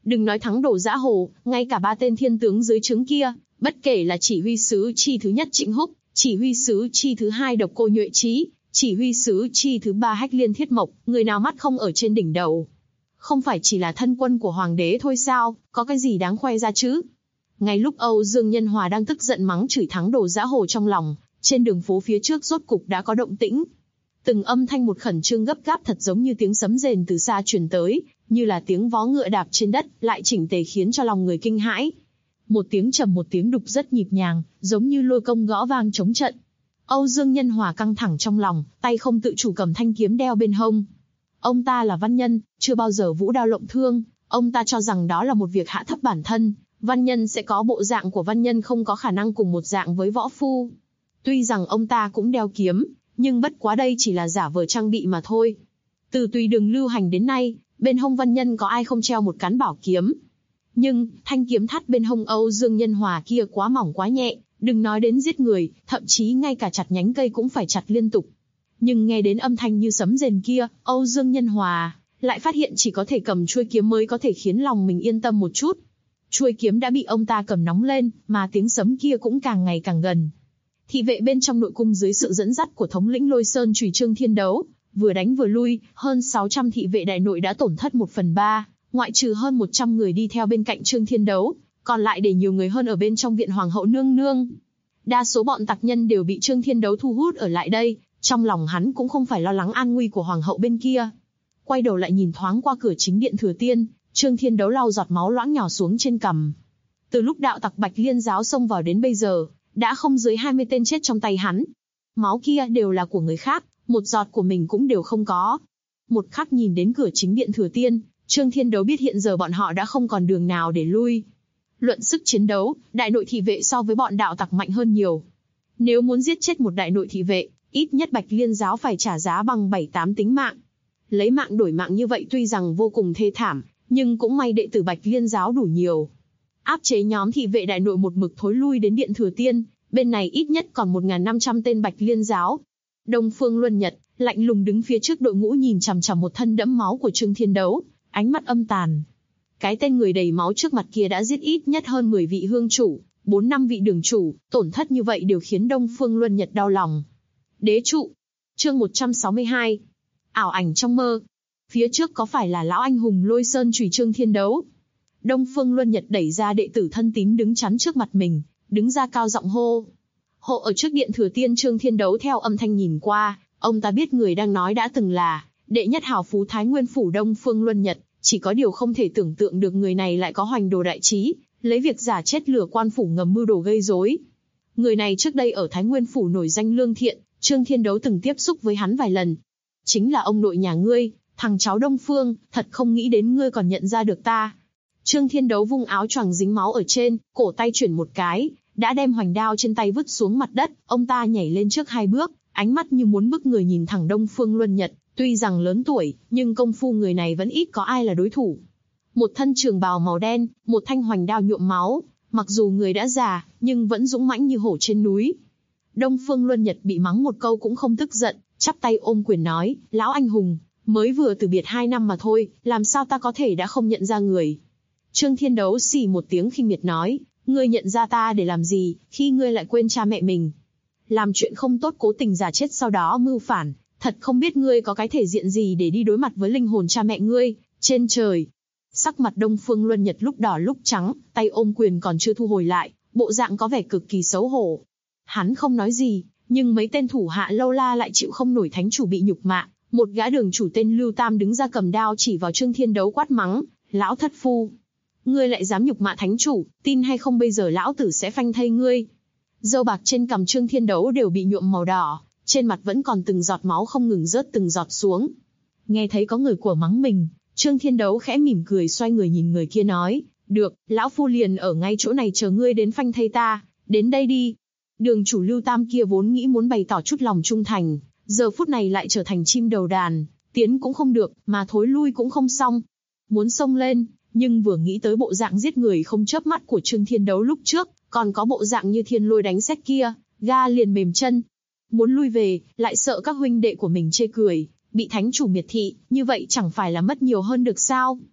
Đừng nói thắng Đồ Giã Hồ, ngay cả 3 tên thiên tướng dưới trướng kia, bất kể là chỉ huy sứ chi thứ nhất Trịnh Húc, chỉ huy sứ chi thứ hai Độc Cô Nhuệ Trí, chỉ huy sứ chi thứ ba Hách Liên Thiết Mộc, người nào mắt không ở trên đỉnh đầu. Không phải chỉ là thân quân của hoàng đế thôi sao, có cái gì đáng khoe ra chứ? Ngay lúc Âu Dương Nhân Hòa đang tức giận mắng chửi thắng Đồ Giã Hồ trong lòng, trên đường phố phía trước rốt cục đã có động tĩnh. Từng âm thanh một khẩn trương gấp gáp thật giống như tiếng sấm rền từ xa truyền tới, như là tiếng vó ngựa đạp trên đất, lại chỉnh tề khiến cho lòng người kinh hãi. Một tiếng trầm một tiếng đục rất nhịp nhàng, giống như lôi công gõ vang chống trận. Âu Dương Nhân Hòa căng thẳng trong lòng, tay không tự chủ cầm thanh kiếm đeo bên hông. Ông ta là văn nhân, chưa bao giờ vũ đao lộng thương, ông ta cho rằng đó là một việc hạ thấp bản thân, văn nhân sẽ có bộ dạng của văn nhân, không có khả năng cùng một dạng với võ phu. Tuy rằng ông ta cũng đeo kiếm, nhưng bất quá đây chỉ là giả vờ trang bị mà thôi. Từ tùy đường lưu hành đến nay, bên hông văn nhân có ai không treo một cán bảo kiếm. Nhưng, thanh kiếm thắt bên hông Âu Dương Nhân Hòa kia quá mỏng quá nhẹ, đừng nói đến giết người, thậm chí ngay cả chặt nhánh cây cũng phải chặt liên tục. Nhưng nghe đến âm thanh như sấm rền kia, Âu Dương Nhân Hòa lại phát hiện chỉ có thể cầm chuôi kiếm mới có thể khiến lòng mình yên tâm một chút. Chuôi kiếm đã bị ông ta cầm nóng lên, mà tiếng sấm kia cũng càng ngày càng gần. Thị vệ bên trong nội cung dưới sự dẫn dắt của thống lĩnh Lôi Sơn Chùy Trương Thiên Đấu, vừa đánh vừa lui, hơn 600 thị vệ đại nội đã tổn thất 1/3, ngoại trừ hơn 100 người đi theo bên cạnh Trương Thiên Đấu, còn lại để nhiều người hơn ở bên trong viện Hoàng hậu nương nương. Đa số bọn tặc nhân đều bị Trương Thiên Đấu thu hút ở lại đây, trong lòng hắn cũng không phải lo lắng an nguy của Hoàng hậu bên kia. Quay đầu lại nhìn thoáng qua cửa chính điện Thừa Tiên, Trương Thiên Đấu lau giọt máu loãng nhỏ xuống trên cằm. Từ lúc đạo tặc Bạch Liên giáo xông vào đến bây giờ, đã không dưới 20 tên chết trong tay hắn. Máu kia đều là của người khác, một giọt của mình cũng đều không có. Một khắc nhìn đến cửa chính điện Thừa Tiên, Trương Thiên Đấu biết hiện giờ bọn họ đã không còn đường nào để lui. Luận sức chiến đấu, đại nội thị vệ so với bọn đạo tặc mạnh hơn nhiều. Nếu muốn giết chết một đại nội thị vệ, ít nhất Bạch Liên giáo phải trả giá bằng 7-8 tính mạng. Lấy mạng đổi mạng như vậy tuy rằng vô cùng thê thảm, nhưng cũng may đệ tử Bạch Liên giáo đủ nhiều. Áp chế nhóm thị vệ đại nội một mực thối lui đến điện Thừa Tiên, bên này ít nhất còn 1.500 tên Bạch Liên giáo. Đông Phương Luân Nhật lạnh lùng đứng phía trước đội ngũ nhìn chằm chằm một thân đẫm máu của Trương Thiên Đấu, ánh mắt âm tàn. Cái tên người đầy máu trước mặt kia đã giết ít nhất hơn 10 vị hương chủ, 4-5 vị đường chủ, tổn thất như vậy đều khiến Đông Phương Luân Nhật đau lòng. Đế trụ. Chương 162. Ảo ảnh trong mơ. Phía trước có phải là lão anh hùng Lôi Sơn Chùy Trương Thiên Đấu? Đông Phương Luân Nhật đẩy ra đệ tử thân tín đứng chắn trước mặt mình, đứng ra cao giọng hô. Hộ ở trước điện Thừa Tiên Trương Thiên Đấu theo âm thanh nhìn qua, ông ta biết người đang nói đã từng là đệ nhất hào phú Thái Nguyên phủ Đông Phương Luân Nhật, chỉ có điều không thể tưởng tượng được người này lại có hoành đồ đại trí, lấy việc giả chết lửa quan phủ ngầm mưu đồ gây rối. Người này trước đây ở Thái Nguyên phủ nổi danh lương thiện, Trương Thiên Đấu từng tiếp xúc với hắn vài lần. Chính là ông nội nhà ngươi, thằng cháu Đông Phương, thật không nghĩ đến ngươi còn nhận ra được ta. Trương Thiên Đấu vung áo choàng dính máu ở trên, cổ tay chuyển một cái, đã đem hoành đao trên tay vứt xuống mặt đất, ông ta nhảy lên trước 2 bước, ánh mắt như muốn bức người nhìn thẳng Đông Phương Luân Nhật, tuy rằng lớn tuổi, nhưng công phu người này vẫn ít có ai là đối thủ. Một thân trường bào màu đen, một thanh hoành đao nhuộm máu, mặc dù người đã già, nhưng vẫn dũng mãnh như hổ trên núi. Đông Phương Luân Nhật bị mắng một câu cũng không tức giận, chắp tay ôm quyền nói, lão anh hùng, mới vừa từ biệt 2 năm mà thôi, làm sao ta có thể đã không nhận ra người. Trương Thiên Đấu xì một tiếng khinh miệt nói, ngươi nhận ra ta để làm gì, khi ngươi lại quên cha mẹ mình. Làm chuyện không tốt cố tình giả chết sau đó mưu phản, thật không biết ngươi có cái thể diện gì để đi đối mặt với linh hồn cha mẹ ngươi, trên trời. Sắc mặt Đông Phương Luân Nhật lúc đỏ lúc trắng, tay ôm quyền còn chưa thu hồi lại, bộ dạng có vẻ cực kỳ xấu hổ. Hắn không nói gì, nhưng mấy tên thủ hạ lâu la lại chịu không nổi thánh chủ bị nhục mạ. Một gã đường chủ tên Lưu Tam đứng ra cầm đao chỉ vào Trương Thiên Đấu quát mắng, lão thất phu. Ngươi lại dám nhục mạ thánh chủ, tin hay không bây giờ lão tử sẽ phanh thây ngươi. Râu bạc trên cằm Trương Thiên Đấu đều bị nhuộm màu đỏ, trên mặt vẫn còn từng giọt máu không ngừng rớt từng giọt xuống. Nghe thấy có người của mắng mình, Trương Thiên Đấu khẽ mỉm cười xoay người nhìn người kia nói, được, lão phu liền ở ngay chỗ này chờ ngươi đến phanh thây ta, đến đây đi. Đường chủ Lưu Tam kia vốn nghĩ muốn bày tỏ chút lòng trung thành, giờ phút này lại trở thành chim đầu đàn, tiến cũng không được, mà thối lui cũng không xong. Muốn xông lên, nhưng vừa nghĩ tới bộ dạng giết người không chớp mắt của Trương Thiên Đấu lúc trước, còn có bộ dạng như thiên lôi đánh sét kia, ga liền mềm chân. Muốn lui về, lại sợ các huynh đệ của mình chê cười, bị thánh chủ miệt thị, như vậy chẳng phải là mất nhiều hơn được sao?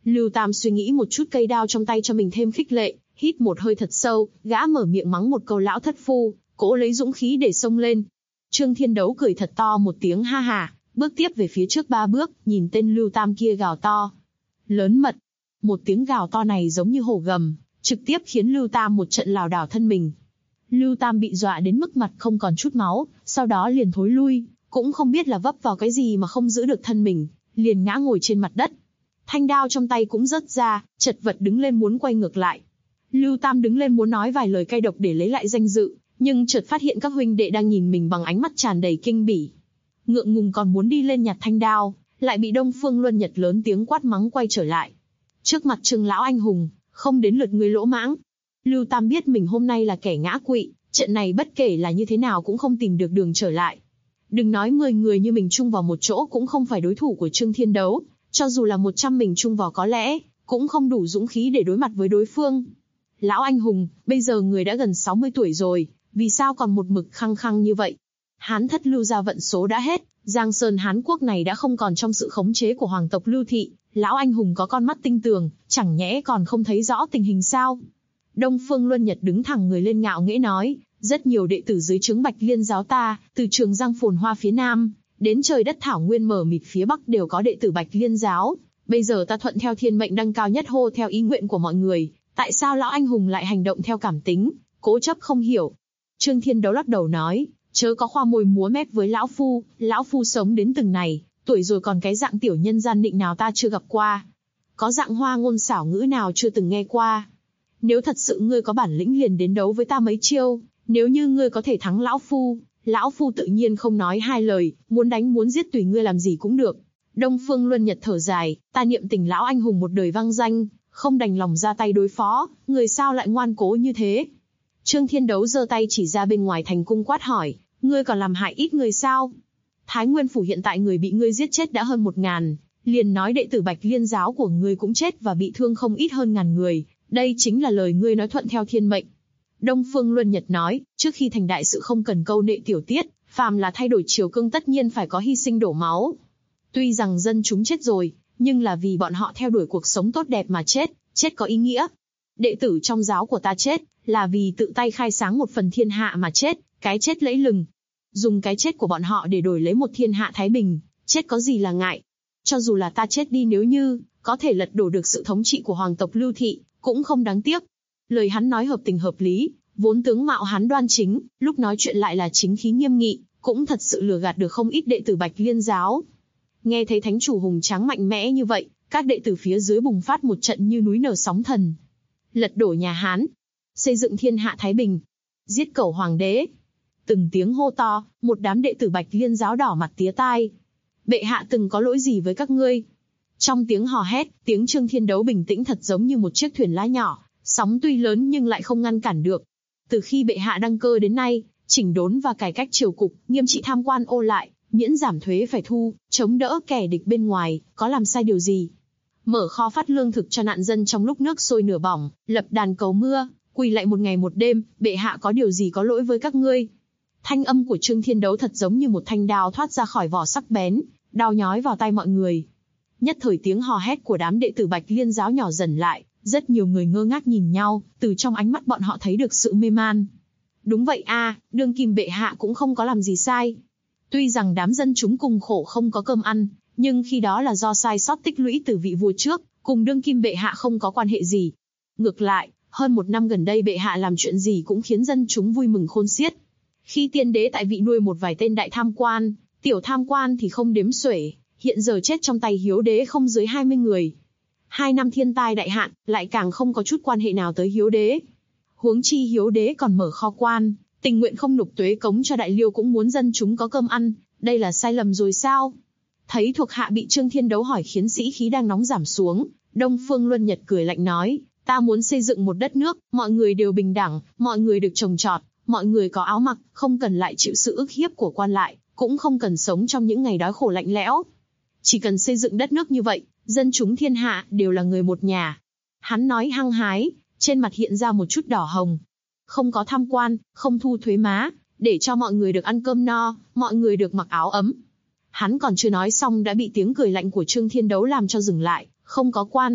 Lưu Tam suy nghĩ một chút cây đao trong tay cho mình thêm khích lệ, hít một hơi thật sâu, gã mở miệng mắng một câu lão thất phu, cố lấy dũng khí để xông lên. Trương Thiên Đấu cười thật to một tiếng ha hà, bước tiếp về phía trước 3 bước, nhìn tên Lưu Tam kia gào to. Lớn mật. Một tiếng gào to này giống như hổ gầm, trực tiếp khiến Lưu Tam một trận lảo đảo thân mình. Lưu Tam bị dọa đến mức mặt không còn chút máu, sau đó liền thối lui, cũng không biết là vấp vào cái gì mà không giữ được thân mình, liền ngã ngồi trên mặt đất. Thanh đao trong tay cũng rớt ra, chật vật đứng lên muốn quay ngược lại. Lưu Tam đứng lên muốn nói vài lời cay độc để lấy lại danh dự, nhưng chợt phát hiện các huynh đệ đang nhìn mình bằng ánh mắt tràn đầy kinh bỉ. Ngượng ngùng còn muốn đi lên nhặt thanh đao, lại bị Đông Phương Luân Nhật lớn tiếng quát mắng quay trở lại. Trước mặt Trương lão anh hùng, không đến lượt ngươi lỗ mãng. Lưu Tam biết mình hôm nay là kẻ ngã quỵ, trận này bất kể là như thế nào cũng không tìm được đường trở lại. Đừng nói 10 người như mình chung vào một chỗ cũng không phải đối thủ của Trương Thiên Đấu, cho dù là 100 mình chung vào có lẽ cũng không đủ dũng khí để đối mặt với đối phương. Lão anh hùng, bây giờ người đã gần 60 tuổi rồi, vì sao còn một mực khăng khăng như vậy? Hán thất Lưu gia vận số đã hết, Giang Sơn Hán quốc này đã không còn trong sự khống chế của hoàng tộc Lưu thị, lão anh hùng có con mắt tinh tường, chẳng nhẽ còn không thấy rõ tình hình sao? Đông Phương Luân Nhật đứng thẳng người lên ngạo nghễ nói, rất nhiều đệ tử dưới trướng Bạch Liên giáo ta, từ Trường Giang phồn hoa phía nam, đến trời đất thảo nguyên mở mịt phía bắc đều có đệ tử Bạch Liên giáo. Bây giờ ta thuận theo thiên mệnh đăng cao nhất hô theo ý nguyện của mọi người, tại sao lão anh hùng lại hành động theo cảm tính, cố chấp không hiểu? Trương Thiên Đấu lắc đầu nói, chớ có khoa môi múa mép với lão phu sống đến từng này, tuổi rồi còn cái dạng tiểu nhân gian định nào ta chưa gặp qua, có dạng hoa ngôn xảo ngữ nào chưa từng nghe qua. Nếu thật sự ngươi có bản lĩnh liền đến đấu với ta mấy chiêu, nếu như ngươi có thể thắng lão phu tự nhiên không nói hai lời, muốn đánh muốn giết tùy ngươi làm gì cũng được. Đông Phương Luân Nhật thở dài, ta niệm tình lão anh hùng một đời vang danh, không đành lòng ra tay đối phó, người sao lại ngoan cố như thế? Trương Thiên Đấu giơ tay chỉ ra bên ngoài thành cung quát hỏi, ngươi còn làm hại ít người sao? Thái Nguyên phủ hiện tại người bị ngươi giết chết đã hơn 1000, liền nói đệ tử Bạch Liên giáo của ngươi cũng chết và bị thương không ít hơn 1000 người, đây chính là lời ngươi nói thuận theo thiên mệnh. Đông Phương Luân Nhật nói, trước khi thành đại sự không cần câu nệ tiểu tiết, phàm là thay đổi triều cương tất nhiên phải có hy sinh đổ máu. Tuy rằng dân chúng chết rồi, nhưng là vì bọn họ theo đuổi cuộc sống tốt đẹp mà chết, chết có ý nghĩa. Đệ tử trong giáo của ta chết, là vì tự tay khai sáng một phần thiên hạ mà chết, cái chết lẫy lừng. Dùng cái chết của bọn họ để đổi lấy một thiên hạ thái bình, chết có gì là ngại. Cho dù là ta chết đi nếu như có thể lật đổ được sự thống trị của hoàng tộc Lưu thị, cũng không đáng tiếc. Lời hắn nói hợp tình hợp lý, vốn tướng mạo hắn đoan chính, lúc nói chuyện lại là chính khí nghiêm nghị, cũng thật sự lừa gạt được không ít đệ tử Bạch Liên giáo. Nghe thấy thánh chủ hùng tráng mạnh mẽ như vậy, các đệ tử phía dưới bùng phát một trận như núi nở sóng thần. Lật đổ nhà Hán, xây dựng thiên hạ thái bình, giết cẩu hoàng đế. Từng tiếng hô to, một đám đệ tử Bạch Liên giáo đỏ mặt tía tai. Bệ hạ từng có lỗi gì với các ngươi? Trong tiếng hò hét, tiếng Trương Thiên Đấu bình tĩnh thật giống như một chiếc thuyền lá nhỏ, sóng tuy lớn nhưng lại không ngăn cản được. Từ khi bệ hạ đăng cơ đến nay, chỉnh đốn và cải cách triều cục, nghiêm trị tham quan ô lại, miễn giảm thuế phải thu, chống đỡ kẻ địch bên ngoài, có làm sai điều gì? Mở kho phát lương thực cho nạn dân trong lúc nước sôi nửa bỏng, lập đàn cầu mưa, quỳ lạy một ngày một đêm, bệ hạ có điều gì có lỗi với các ngươi? Thanh âm của Trương Thiên Đấu thật giống như một thanh đao thoát ra khỏi vỏ sắc bén, đao nhói vào tai mọi người. Nhất thời tiếng hò hét của đám đệ tử Bạch Liên giáo nhỏ dần lại, rất nhiều người ngơ ngác nhìn nhau, từ trong ánh mắt bọn họ thấy được sự mê man. Đúng vậy đương kim bệ hạ cũng không có làm gì sai. Tuy rằng đám dân chúng cùng khổ không có cơm ăn, nhưng khi đó là do sai sót tích lũy từ vị vua trước, cùng đương kim bệ hạ không có quan hệ gì. Ngược lại, hơn 1 năm gần đây bệ hạ làm chuyện gì cũng khiến dân chúng vui mừng khôn xiết. Khi tiên đế tại vị nuôi một vài tên đại tham quan, tiểu tham quan thì không đếm xuể, hiện giờ chết trong tay hiếu đế không dưới 20 người. 2 năm thiên tai đại hạn, lại càng không có chút quan hệ nào tới hiếu đế. Huống chi hiếu đế còn mở kho quan, tình nguyện không nộp tuế cống cho đại liêu cũng muốn dân chúng có cơm ăn, đây là sai lầm rồi sao? Thấy thuộc hạ bị Trương Thiên Đấu hỏi khiến sĩ khí đang nóng giảm xuống, Đông Phương Luân Nhật cười lạnh nói, ta muốn xây dựng một đất nước, mọi người đều bình đẳng, mọi người được trồng trọt, mọi người có áo mặc, không cần lại chịu sự ức hiếp của quan lại, cũng không cần sống trong những ngày đói khổ lạnh lẽo. Chỉ cần xây dựng đất nước như vậy, dân chúng thiên hạ đều là người một nhà. Hắn nói hăng hái, trên mặt hiện ra một chút đỏ hồng. Không có tham quan, không thu thuế má, để cho mọi người được ăn cơm no, mọi người được mặc áo ấm. Hắn còn chưa nói xong đã bị tiếng cười lạnh của Trương Thiên Đấu làm cho dừng lại, không có quan.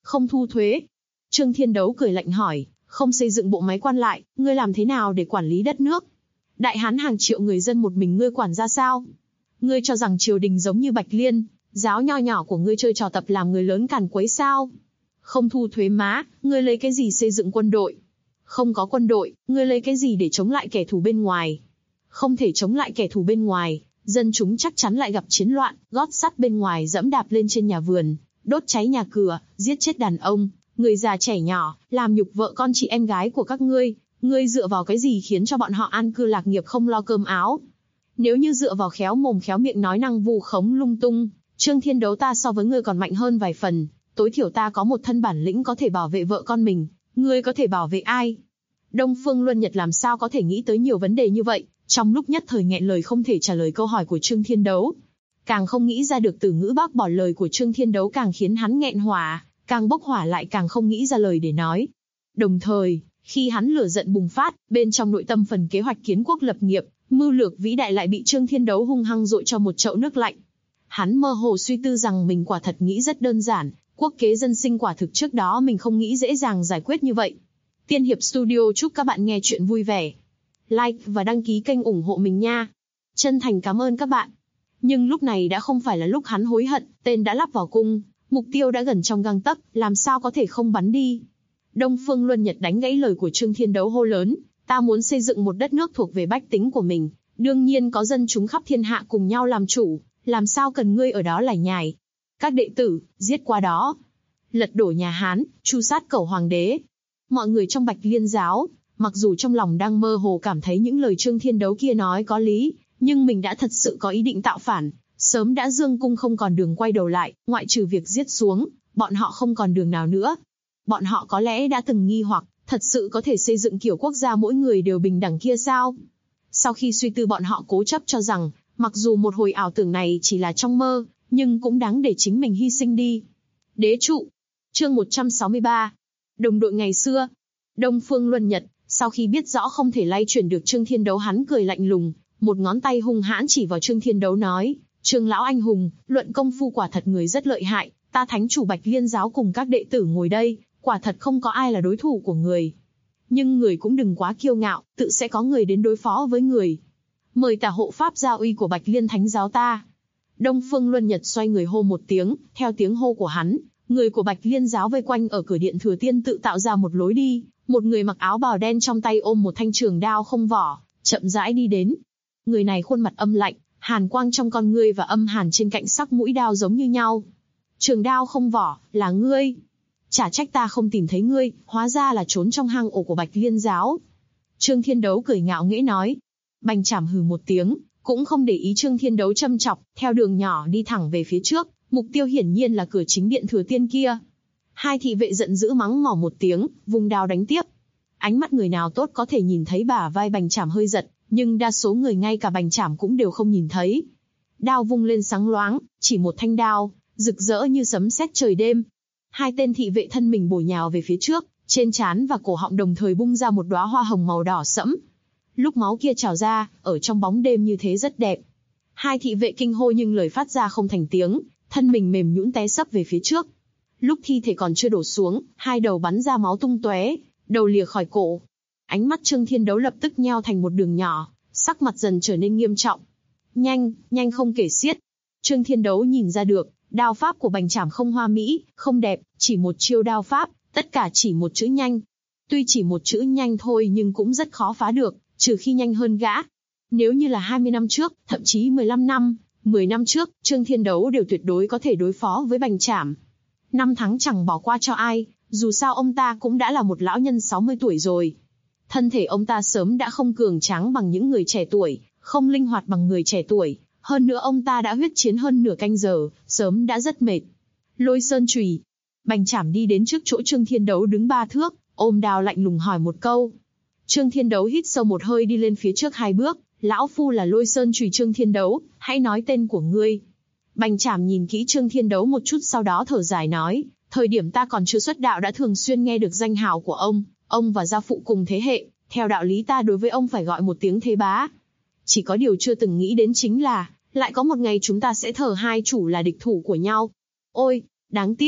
Không thu thuế. Trương Thiên Đấu cười lạnh hỏi, không xây dựng bộ máy quan lại, ngươi làm thế nào để quản lý đất nước? Đại Hán hàng triệu người dân một mình ngươi quản ra sao? Ngươi cho rằng triều đình giống như Bạch Liên, giáo nho nhỏ của ngươi chơi trò tập làm người lớn càn quấy sao? Không thu thuế má, ngươi lấy cái gì xây dựng quân đội? Không có quân đội, ngươi lấy cái gì để chống lại kẻ thù bên ngoài? Không thể chống lại kẻ thù bên ngoài, dân chúng chắc chắn lại gặp chiến loạn, gót sắt bên ngoài dẫm đạp lên trên nhà vườn, đốt cháy nhà cửa, giết chết đàn ông, người già trẻ nhỏ, làm nhục vợ con chị em gái của các ngươi dựa vào cái gì khiến cho bọn họ an cư lạc nghiệp không lo cơm áo? Nếu như dựa vào khéo mồm khéo miệng nói năng vu khống lung tung, Trương Thiên Đấu ta so với ngươi còn mạnh hơn vài phần, tối thiểu ta có một thân bản lĩnh có thể bảo vệ vợ con mình, ngươi có thể bảo vệ ai? Đông Phương Luân Nhật làm sao có thể nghĩ tới nhiều vấn đề như vậy, trong lúc nhất thời nghẹn lời không thể trả lời câu hỏi của Trương Thiên Đấu. Càng không nghĩ ra được từ ngữ bác bỏ lời của Trương Thiên Đấu càng khiến hắn nghẹn hỏa, càng bốc hỏa lại càng không nghĩ ra lời để nói. Đồng thời, khi hắn lửa giận bùng phát, bên trong nội tâm phần kế hoạch kiến quốc lập nghiệp, mưu lược vĩ đại lại bị Trương Thiên Đấu hung hăng dội cho một chậu nước lạnh. Hắn mơ hồ suy tư rằng mình quả thật nghĩ rất đơn giản, quốc kế dân sinh quả thực trước đó mình không nghĩ dễ dàng giải quyết như vậy. Tiên Hiệp Studio chúc các bạn nghe chuyện vui vẻ. Like và đăng ký kênh ủng hộ mình nha. Chân thành cảm ơn các bạn. Nhưng lúc này đã không phải là lúc hắn hối hận, tên đã lắp vào cung, mục tiêu đã gần trong gang tấc, làm sao có thể không bắn đi. Đông Phương Luân Nhật đánh gãy lời của Trương Thiên Đấu hô lớn, ta muốn xây dựng một đất nước thuộc về bách tính của mình, đương nhiên có dân chúng khắp thiên hạ cùng nhau làm chủ, làm sao cần ngươi ở đó lải nhải. Các đệ tử, giết qua đó. Lật đổ nhà Hán, tru sát cẩu hoàng đế. Mọi người trong Bạch Liên giáo, mặc dù trong lòng đang mơ hồ cảm thấy những lời Trương Thiên Đấu kia nói có lý, nhưng mình đã thật sự có ý định tạo phản, sớm đã dương cung không còn đường quay đầu lại, ngoại trừ việc giết xuống, bọn họ không còn đường nào nữa. Bọn họ có lẽ đã từng nghi hoặc, thật sự có thể xây dựng kiểu quốc gia mỗi người đều bình đẳng kia sao? Sau khi suy tư bọn họ cố chấp cho rằng, mặc dù một hồi ảo tưởng này chỉ là trong mơ, nhưng cũng đáng để chính mình hy sinh đi. Đế trụ. Chương 163. Đồng đội ngày xưa. Đông Phương Luân Nhật, sau khi biết rõ không thể lay chuyển được Trương Thiên Đấu hắn cười lạnh lùng, một ngón tay hung hãn chỉ vào Trương Thiên Đấu nói, Trương lão anh hùng, luận công phu quả thật người rất lợi hại, ta thánh chủ Bạch Liên giáo cùng các đệ tử ngồi đây, quả thật không có ai là đối thủ của người. Nhưng người cũng đừng quá kiêu ngạo, tự sẽ có người đến đối phó với người. Mời tả hộ pháp gia uy của Bạch Liên thánh giáo ta. Đông Phương Luân Nhật xoay người hô một tiếng, theo tiếng hô của hắn, người của Bạch Liên giáo vây quanh ở cửa điện Thừa Tiên tự tạo ra một lối đi, một người mặc áo bào đen trong tay ôm một thanh trường đao không vỏ, chậm rãi đi đến. Người này khuôn mặt âm lạnh, hàn quang trong con ngươi và âm hàn trên cạnh sắc mũi đao giống như nhau. Trường đao không vỏ, là ngươi. Chả trách ta không tìm thấy ngươi, hóa ra là trốn trong hang ổ của Bạch Liên giáo. Trương Thiên Đấu cười ngạo nghễ nói. Bành Trảm hừ một tiếng, cũng không để ý Trương Thiên Đấu châm chọc, theo đường nhỏ đi thẳng về phía trước, mục tiêu hiển nhiên là cửa chính điện Thừa Tiên kia. Hai thị vệ giận dữ mắng mỏ một tiếng, vùng đao đánh tiếp. Ánh mắt người nào tốt có thể nhìn thấy bả vai Bành Trảm hơi giật, nhưng đa số người ngay cả Bành Trảm cũng đều không nhìn thấy. Đao vung lên sáng loáng, chỉ một thanh đao, rực rỡ như sấm sét trời đêm. Hai tên thị vệ thân mình bổ nhào về phía trước, trên trán và cổ họng đồng thời bung ra một đóa hoa hồng màu đỏ sẫm. Lúc máu kia trào ra, ở trong bóng đêm như thế rất đẹp. Hai thị vệ kinh hô nhưng lời phát ra không thành tiếng, thân mình mềm nhũn té sấp về phía trước. Lúc thi thể còn chưa đổ xuống, hai đầu bắn ra máu tung tóe, đầu lìa khỏi cổ. Ánh mắt Trương Thiên Đấu lập tức nheo thành một đường nhỏ, sắc mặt dần trở nên nghiêm trọng. Nhanh không kể xiết. Trương Thiên Đấu nhìn ra được, đao pháp của Bành Trảm không hoa mỹ, không đẹp, chỉ một chiêu đao pháp, tất cả chỉ một chữ nhanh. Tuy chỉ một chữ nhanh thôi nhưng cũng rất khó phá được, trừ khi nhanh hơn gã. Nếu như là 20 năm trước, thậm chí 15 năm, 10 năm trước, Trương Thiên Đấu đều tuyệt đối có thể đối phó với Bành Trảm. Năm tháng chẳng bỏ qua cho ai, dù sao ông ta cũng đã là một lão nhân 60 tuổi rồi. Thân thể ông ta sớm đã không cường tráng bằng những người trẻ tuổi, không linh hoạt bằng người trẻ tuổi. Hơn nữa ông ta đã huyết chiến hơn nửa canh giờ, sớm đã rất mệt. Lôi sơn chùy. Bành Trảm đi đến trước chỗ Trương Thiên Đấu đứng 3 thước, ôm đao lạnh lùng hỏi một câu. Trương Thiên Đấu hít sâu một hơi đi lên phía trước 2 bước. Lão phu là Lôi sơn chùy Trương Thiên Đấu, hãy nói tên của ngươi. Bành Trảm nhìn kỹ Trương Thiên Đấu một chút sau đó thở dài nói, thời điểm ta còn chưa xuất đạo đã thường xuyên nghe được danh hào của ông và gia phụ cùng thế hệ, theo đạo lý ta đối với ông phải gọi một tiếng thế bá. Chỉ có điều chưa từng nghĩ đến chính là, lại có một ngày chúng ta sẽ thờ hai chủ là địch thủ của nhau. Ôi, đáng tiếc,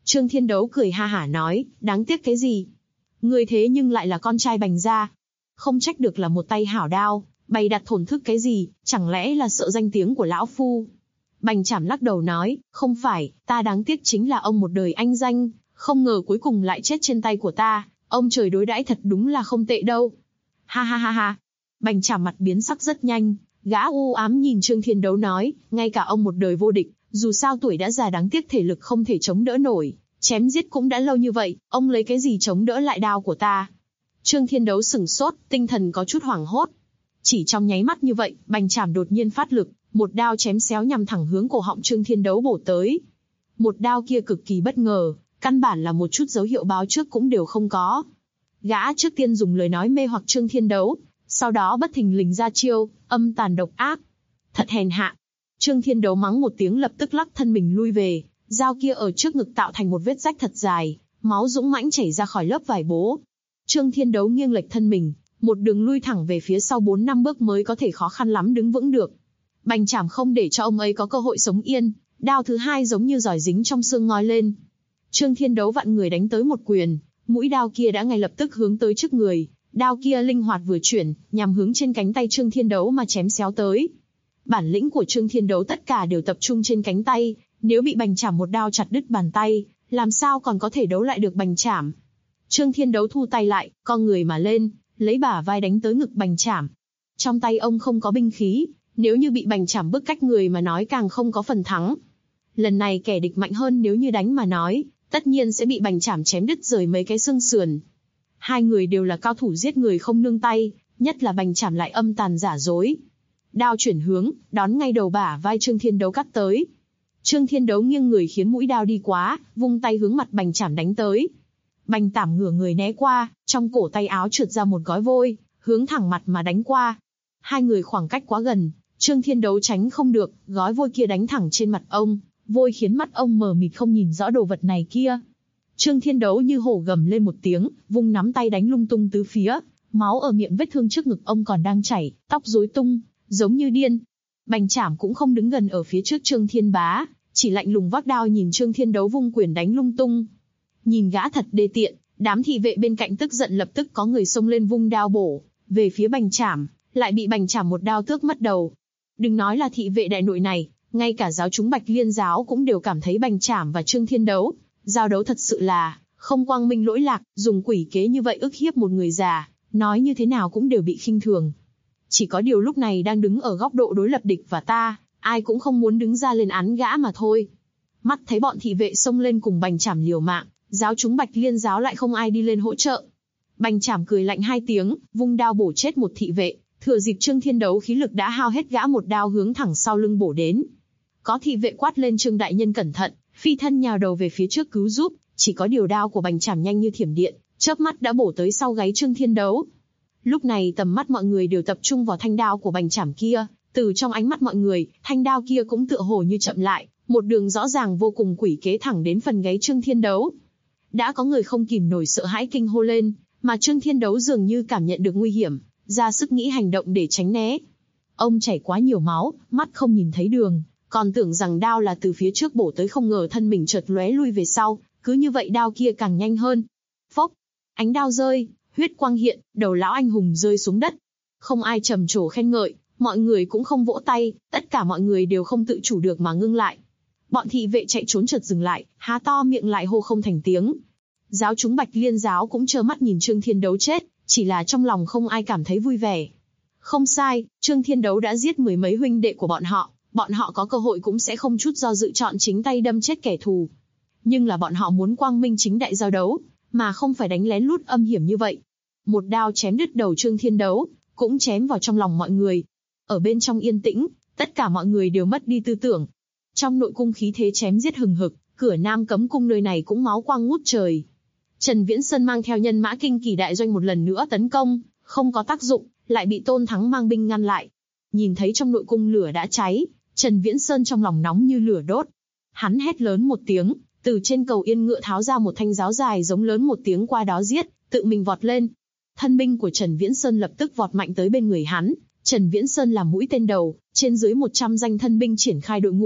Trương Thiên Đấu cười ha hả nói, đáng tiếc cái gì? Ngươi thế nhưng lại là con trai Bành gia. Không trách được là một tay hảo đao, bày đặt thổn thức cái gì, chẳng lẽ là sợ danh tiếng của lão phu? Bành Trảm lắc đầu nói, không phải, ta đáng tiếc chính là ông một đời anh danh, không ngờ cuối cùng lại chết trên tay của ta, ông trời đối đãi thật đúng là không tệ đâu. Ha ha ha ha. Bành Trảm mặt biến sắc rất nhanh, gã u ám nhìn Trương Thiên Đấu nói, ngay cả ông một đời vô địch, dù sao tuổi đã già đáng tiếc thể lực không thể chống đỡ nổi, chém giết cũng đã lâu như vậy, ông lấy cái gì chống đỡ lại đao của ta? Trương Thiên Đấu sửng sốt, tinh thần có chút hoảng hốt. Chỉ trong nháy mắt như vậy, Bành Trảm đột nhiên phát lực, một đao chém xéo nhằm thẳng hướng cổ họng Trương Thiên Đấu bổ tới. Một đao kia cực kỳ bất ngờ, căn bản là một chút dấu hiệu báo trước cũng đều không có. Gã trước tiên dùng lời nói mê hoặc Trương Thiên Đấu, sau đó bất thình lình ra chiêu, âm tàn độc ác. Thật hèn hạ. Trương Thiên Đấu mắng một tiếng lập tức lắc thân mình lui về, dao kia ở trước ngực tạo thành một vết rách thật dài, máu dũng mãnh chảy ra khỏi lớp vải bố. Trương Thiên Đấu nghiêng lệch thân mình, một đường lui thẳng về phía sau 4-5 bước mới có thể khó khăn lắm đứng vững được. Bành Trảm không để cho ông ấy có cơ hội sống yên, đao thứ hai giống như giỏi dính trong xương ngoi lên. Trương Thiên Đấu vặn người đánh tới một quyền, mũi đao kia đã ngay lập tức hướng tới trước người, đao kia linh hoạt vừa chuyển, nhằm hướng trên cánh tay Trương Thiên Đấu mà chém xéo tới. Bản lĩnh của Trương Thiên Đấu tất cả đều tập trung trên cánh tay, nếu bị Bành Trảm một đao chặt đứt bàn tay, làm sao còn có thể đấu lại được Bành Trảm. Trương Thiên Đấu thu tay lại, co người mà lên, lấy bả vai đánh tới ngực Bành Trảm. Trong tay ông không có binh khí, nếu như bị Bành Trảm bức cách người mà nói càng không có phần thắng. Lần này kẻ địch mạnh hơn, nếu như đánh mà nói, tất nhiên sẽ bị Bành Trảm chém đứt rời mấy cái xương sườn. Hai người đều là cao thủ giết người không nương tay, nhất là Bành Trảm lại âm tàn giả dối. Đao chuyển hướng, đón ngay đầu bả vai Trương Thiên Đấu cắt tới. Trương Thiên Đấu nghiêng người khiến mũi đao đi quá, vung tay hướng mặt Bành Trảm đánh tới. Bành Trảm ngửa người né qua, trong cổ tay áo trượt ra một gói vôi, hướng thẳng mặt mà đánh qua. Hai người khoảng cách quá gần, Trương Thiên Đấu tránh không được, gói vôi kia đánh thẳng trên mặt ông, vôi khiến mắt ông mờ mịt không nhìn rõ đồ vật này kia. Trương Thiên Đấu như hổ gầm lên một tiếng, vung nắm tay đánh lung tung tứ phía, máu ở miệng vết thương trước ngực ông còn đang chảy, tóc rối tung, giống như điên. Bành Trảm cũng không đứng gần ở phía trước Trương Thiên Bá, chỉ lạnh lùng vác đao nhìn Trương Thiên Đấu vung quyền đánh lung tung. Nhìn gã thật đê tiện, đám thị vệ bên cạnh tức giận lập tức có người xông lên vung đao bổ về phía Bành Trảm, lại bị Bành Trảm một đao tước mất đầu. Đừng nói là thị vệ đại nội này, ngay cả giáo chúng Bạch Liên giáo cũng đều cảm thấy Bành Trảm và Trương Thiên Đấu giao đấu thật sự là không quang minh lỗi lạc, dùng quỷ kế như vậy ức hiếp một người già, nói như thế nào cũng đều bị khinh thường. Chỉ có điều lúc này đang đứng ở góc độ đối lập địch và ta, ai cũng không muốn đứng ra lên án gã mà thôi. Mắt thấy bọn thị vệ xông lên cùng Bành Trảm liều mạng, giáo chúng Bạch Liên giáo lại không ai đi lên hỗ trợ. Bành Trảm cười lạnh hai tiếng, vung đao bổ chết một thị vệ, thừa dịp Trương Thiên Đấu khí lực đã hao hết, gã một đao hướng thẳng sau lưng bổ đến. Có thị vệ quát lên Trương đại nhân cẩn thận, phi thân nhào đầu về phía trước cứu giúp, chỉ có điều đao của Bành Trảm nhanh như thiểm điện, chớp mắt đã bổ tới sau gáy Trương Thiên Đấu. Lúc này tầm mắt mọi người đều tập trung vào thanh đao của Bành Trảm kia, từ trong ánh mắt mọi người, thanh đao kia cũng tựa hồ như chậm lại, một đường rõ ràng vô cùng quỷ kế thẳng đến phần gáy Trương Thiên Đấu. Đã có người không kìm nổi sợ hãi kinh hô lên, mà Trương Thiên Đấu dường như cảm nhận được nguy hiểm, ra sức nghĩ hành động để tránh né. Ông chảy quá nhiều máu, mắt không nhìn thấy đường, còn tưởng rằng đao là từ phía trước bổ tới, không ngờ thân mình chợt lóe lui về sau, cứ như vậy đao kia càng nhanh hơn. Phốc, ánh đao rơi, huyết quang hiện, đầu lão anh hùng rơi xuống đất. Không ai trầm trồ khen ngợi, mọi người cũng không vỗ tay, tất cả mọi người đều không tự chủ được mà ngưng lại. Bọn thị vệ chạy trốn chợt dừng lại, há to miệng lại hô không thành tiếng. Giáo chúng Bạch Liên giáo cũng trơ mắt nhìn Trương Thiên Đấu chết, chỉ là trong lòng không ai cảm thấy vui vẻ. Không sai, Trương Thiên Đấu đã giết mười mấy huynh đệ của bọn họ có cơ hội cũng sẽ không chút do dự chọn chính tay đâm chết kẻ thù. Nhưng là bọn họ muốn quang minh chính đại giao đấu, mà không phải đánh lén lút âm hiểm như vậy. Một đao chém đứt đầu Trương Thiên Đấu, cũng chém vào trong lòng mọi người. Ở bên trong yên tĩnh, tất cả mọi người đều mất đi tư tưởng. Trong nội cung khí thế chém giết hừng hực, cửa Nam Cấm cung nơi này cũng máu quang ngút trời. Trần Viễn Sơn mang theo nhân mã Kinh Kỳ đại doanh một lần nữa tấn công, không có tác dụng, lại bị Tôn Thắng mang binh ngăn lại. Nhìn thấy trong nội cung lửa đã cháy, Trần Viễn Sơn trong lòng nóng như lửa đốt. Hắn hét lớn một tiếng, từ trên cầu yên ngựa tháo ra một thanh giáo dài giống lớn một tiếng qua đó giết, tự mình vọt lên. Thân binh của Trần Viễn Sơn lập tức vọt mạnh tới bên người hắn. Trần Viễn Sơn làm mũi tên đầu, trên dưới 100 danh thân binh triển khai đội ngũ,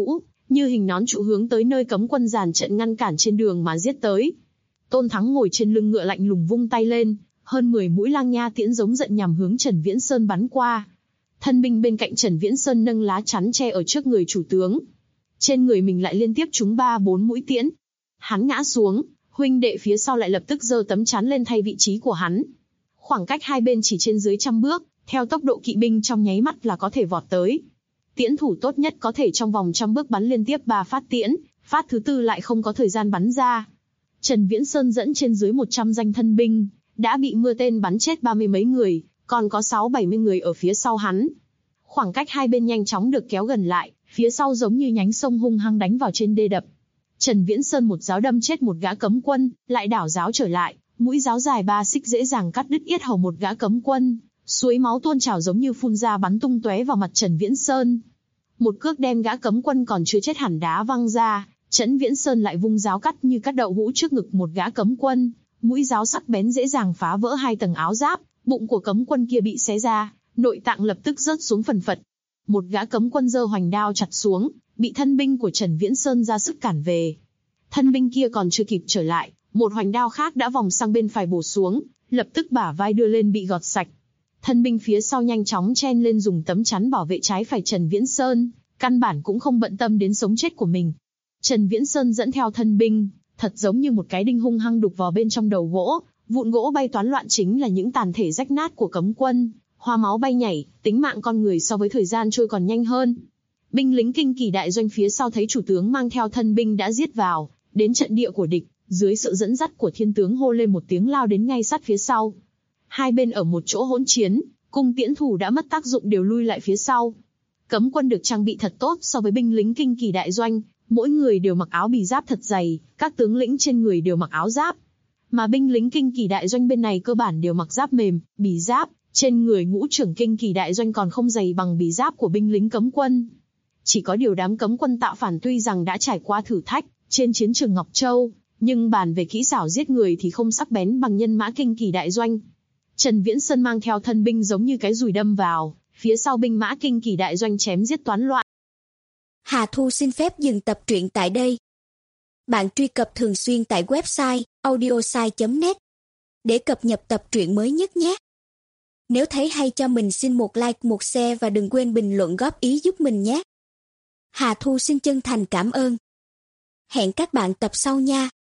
như hình nón trụ hướng tới nơi cấm quân dàn trận ngăn cản trên đường mà giết tới. Tôn Thắng ngồi trên lưng ngựa lạnh lùng vung tay lên, hơn 10 mũi lang nha tiễn giống giận nhằm hướng Trần Viễn Sơn bắn qua. Thân binh bên cạnh Trần Viễn Sơn nâng lá chắn che ở trước người chủ tướng. Trên người mình lại liên tiếp trúng 3-4 mũi tiễn. Hắn ngã xuống, huynh đệ phía sau lại lập tức giơ tấm chắn lên thay vị trí của hắn. Khoảng cách hai bên chỉ trên dưới 100 bước, theo tốc độ kỵ binh trong nháy mắt là có thể vọt tới. Tiễn thủ tốt nhất có thể trong vòng 100 bước bắn liên tiếp 3 phát tiễn, phát thứ tư lại không có thời gian bắn ra. Trần Viễn Sơn dẫn trên dưới 100 danh thân binh, đã bị mưa tên bắn chết 30 mấy người, còn có 6-70 người ở phía sau hắn. Khoảng cách hai bên nhanh chóng được kéo gần lại, phía sau giống như nhánh sông hung hăng đánh vào trên đê đập. Trần Viễn Sơn một giáo đâm chết một gã cấm quân, lại đảo giáo trở lại, mũi giáo dài 3 xích dễ dàng cắt đứt yết hầu một gã cấm quân, suối máu tuôn trào giống như phun ra bắn tung tóe vào mặt Trần Viễn Sơn. Một cước đem gã cấm quân còn chưa chết hẳn đá văng ra, Trần Viễn Sơn lại vung giáo cắt như cắt đậu hũ trước ngực một gã cấm quân, mũi giáo sắc bén dễ dàng phá vỡ 2 tầng áo giáp, bụng của cấm quân kia bị xé ra, nội tạng lập tức rớt xuống phần phật. Một gã cấm quân giơ hoành đao chặt xuống, bị thân binh của Trần Viễn Sơn ra sức cản về. Thân binh kia còn chưa kịp trở lại, một hoành đao khác đã vòng sang bên phải bổ xuống, lập tức bả vai đưa lên bị gọt sạch. Thân binh phía sau nhanh chóng chen lên dùng tấm chắn bảo vệ trái phải Trần Viễn Sơn, căn bản cũng không bận tâm đến sống chết của mình. Trần Viễn Sơn dẫn theo thân binh, thật giống như một cái đinh hung hăng đục vào bên trong đầu gỗ, vụn gỗ bay toán loạn chính là những tàn thể rách nát của cấm quân, hoa máu bay nhảy, tính mạng con người so với thời gian trôi còn nhanh hơn. Binh lính Kinh Kỳ đại doanh phía sau thấy chủ tướng mang theo thân binh đã giết vào, đến trận địa của địch, dưới sự dẫn dắt của thiên tướng hô lên một tiếng lao đến ngay sát phía sau. Hai bên ở một chỗ hỗn chiến, cung tiễn thủ đã mất tác dụng đều lui lại phía sau. Cấm quân được trang bị thật tốt so với binh lính Kinh Kỳ đại doanh, mỗi người đều mặc áo bì giáp thật dày, các tướng lĩnh trên người đều mặc áo giáp. Mà binh lính Kinh Kỳ đại doanh bên này cơ bản đều mặc giáp mềm, bì giáp, trên người ngũ trưởng Kinh Kỳ đại doanh còn không dày bằng bì giáp của binh lính cấm quân. Chỉ có điều đám cấm quân tạo phản tuy rằng đã trải qua thử thách trên chiến trường Ngọc Châu, nhưng bàn về kỹ xảo giết người thì không sắc bén bằng nhân mã Kinh Kỳ đại doanh. Trần Viễn Sơn mang theo thân binh giống như cái dùi đâm vào, phía sau binh mã Kinh Kỳ đại doanh chém giết toán loạn. Hà Thu xin phép dừng tập truyện tại đây. Bạn truy cập thường xuyên tại website audiosai.net để cập nhật tập truyện mới nhất nhé. Nếu thấy hay cho mình xin một like, một share và đừng quên bình luận góp ý giúp mình nhé. Hà Thu xin chân thành cảm ơn. Hẹn các bạn tập sau nha.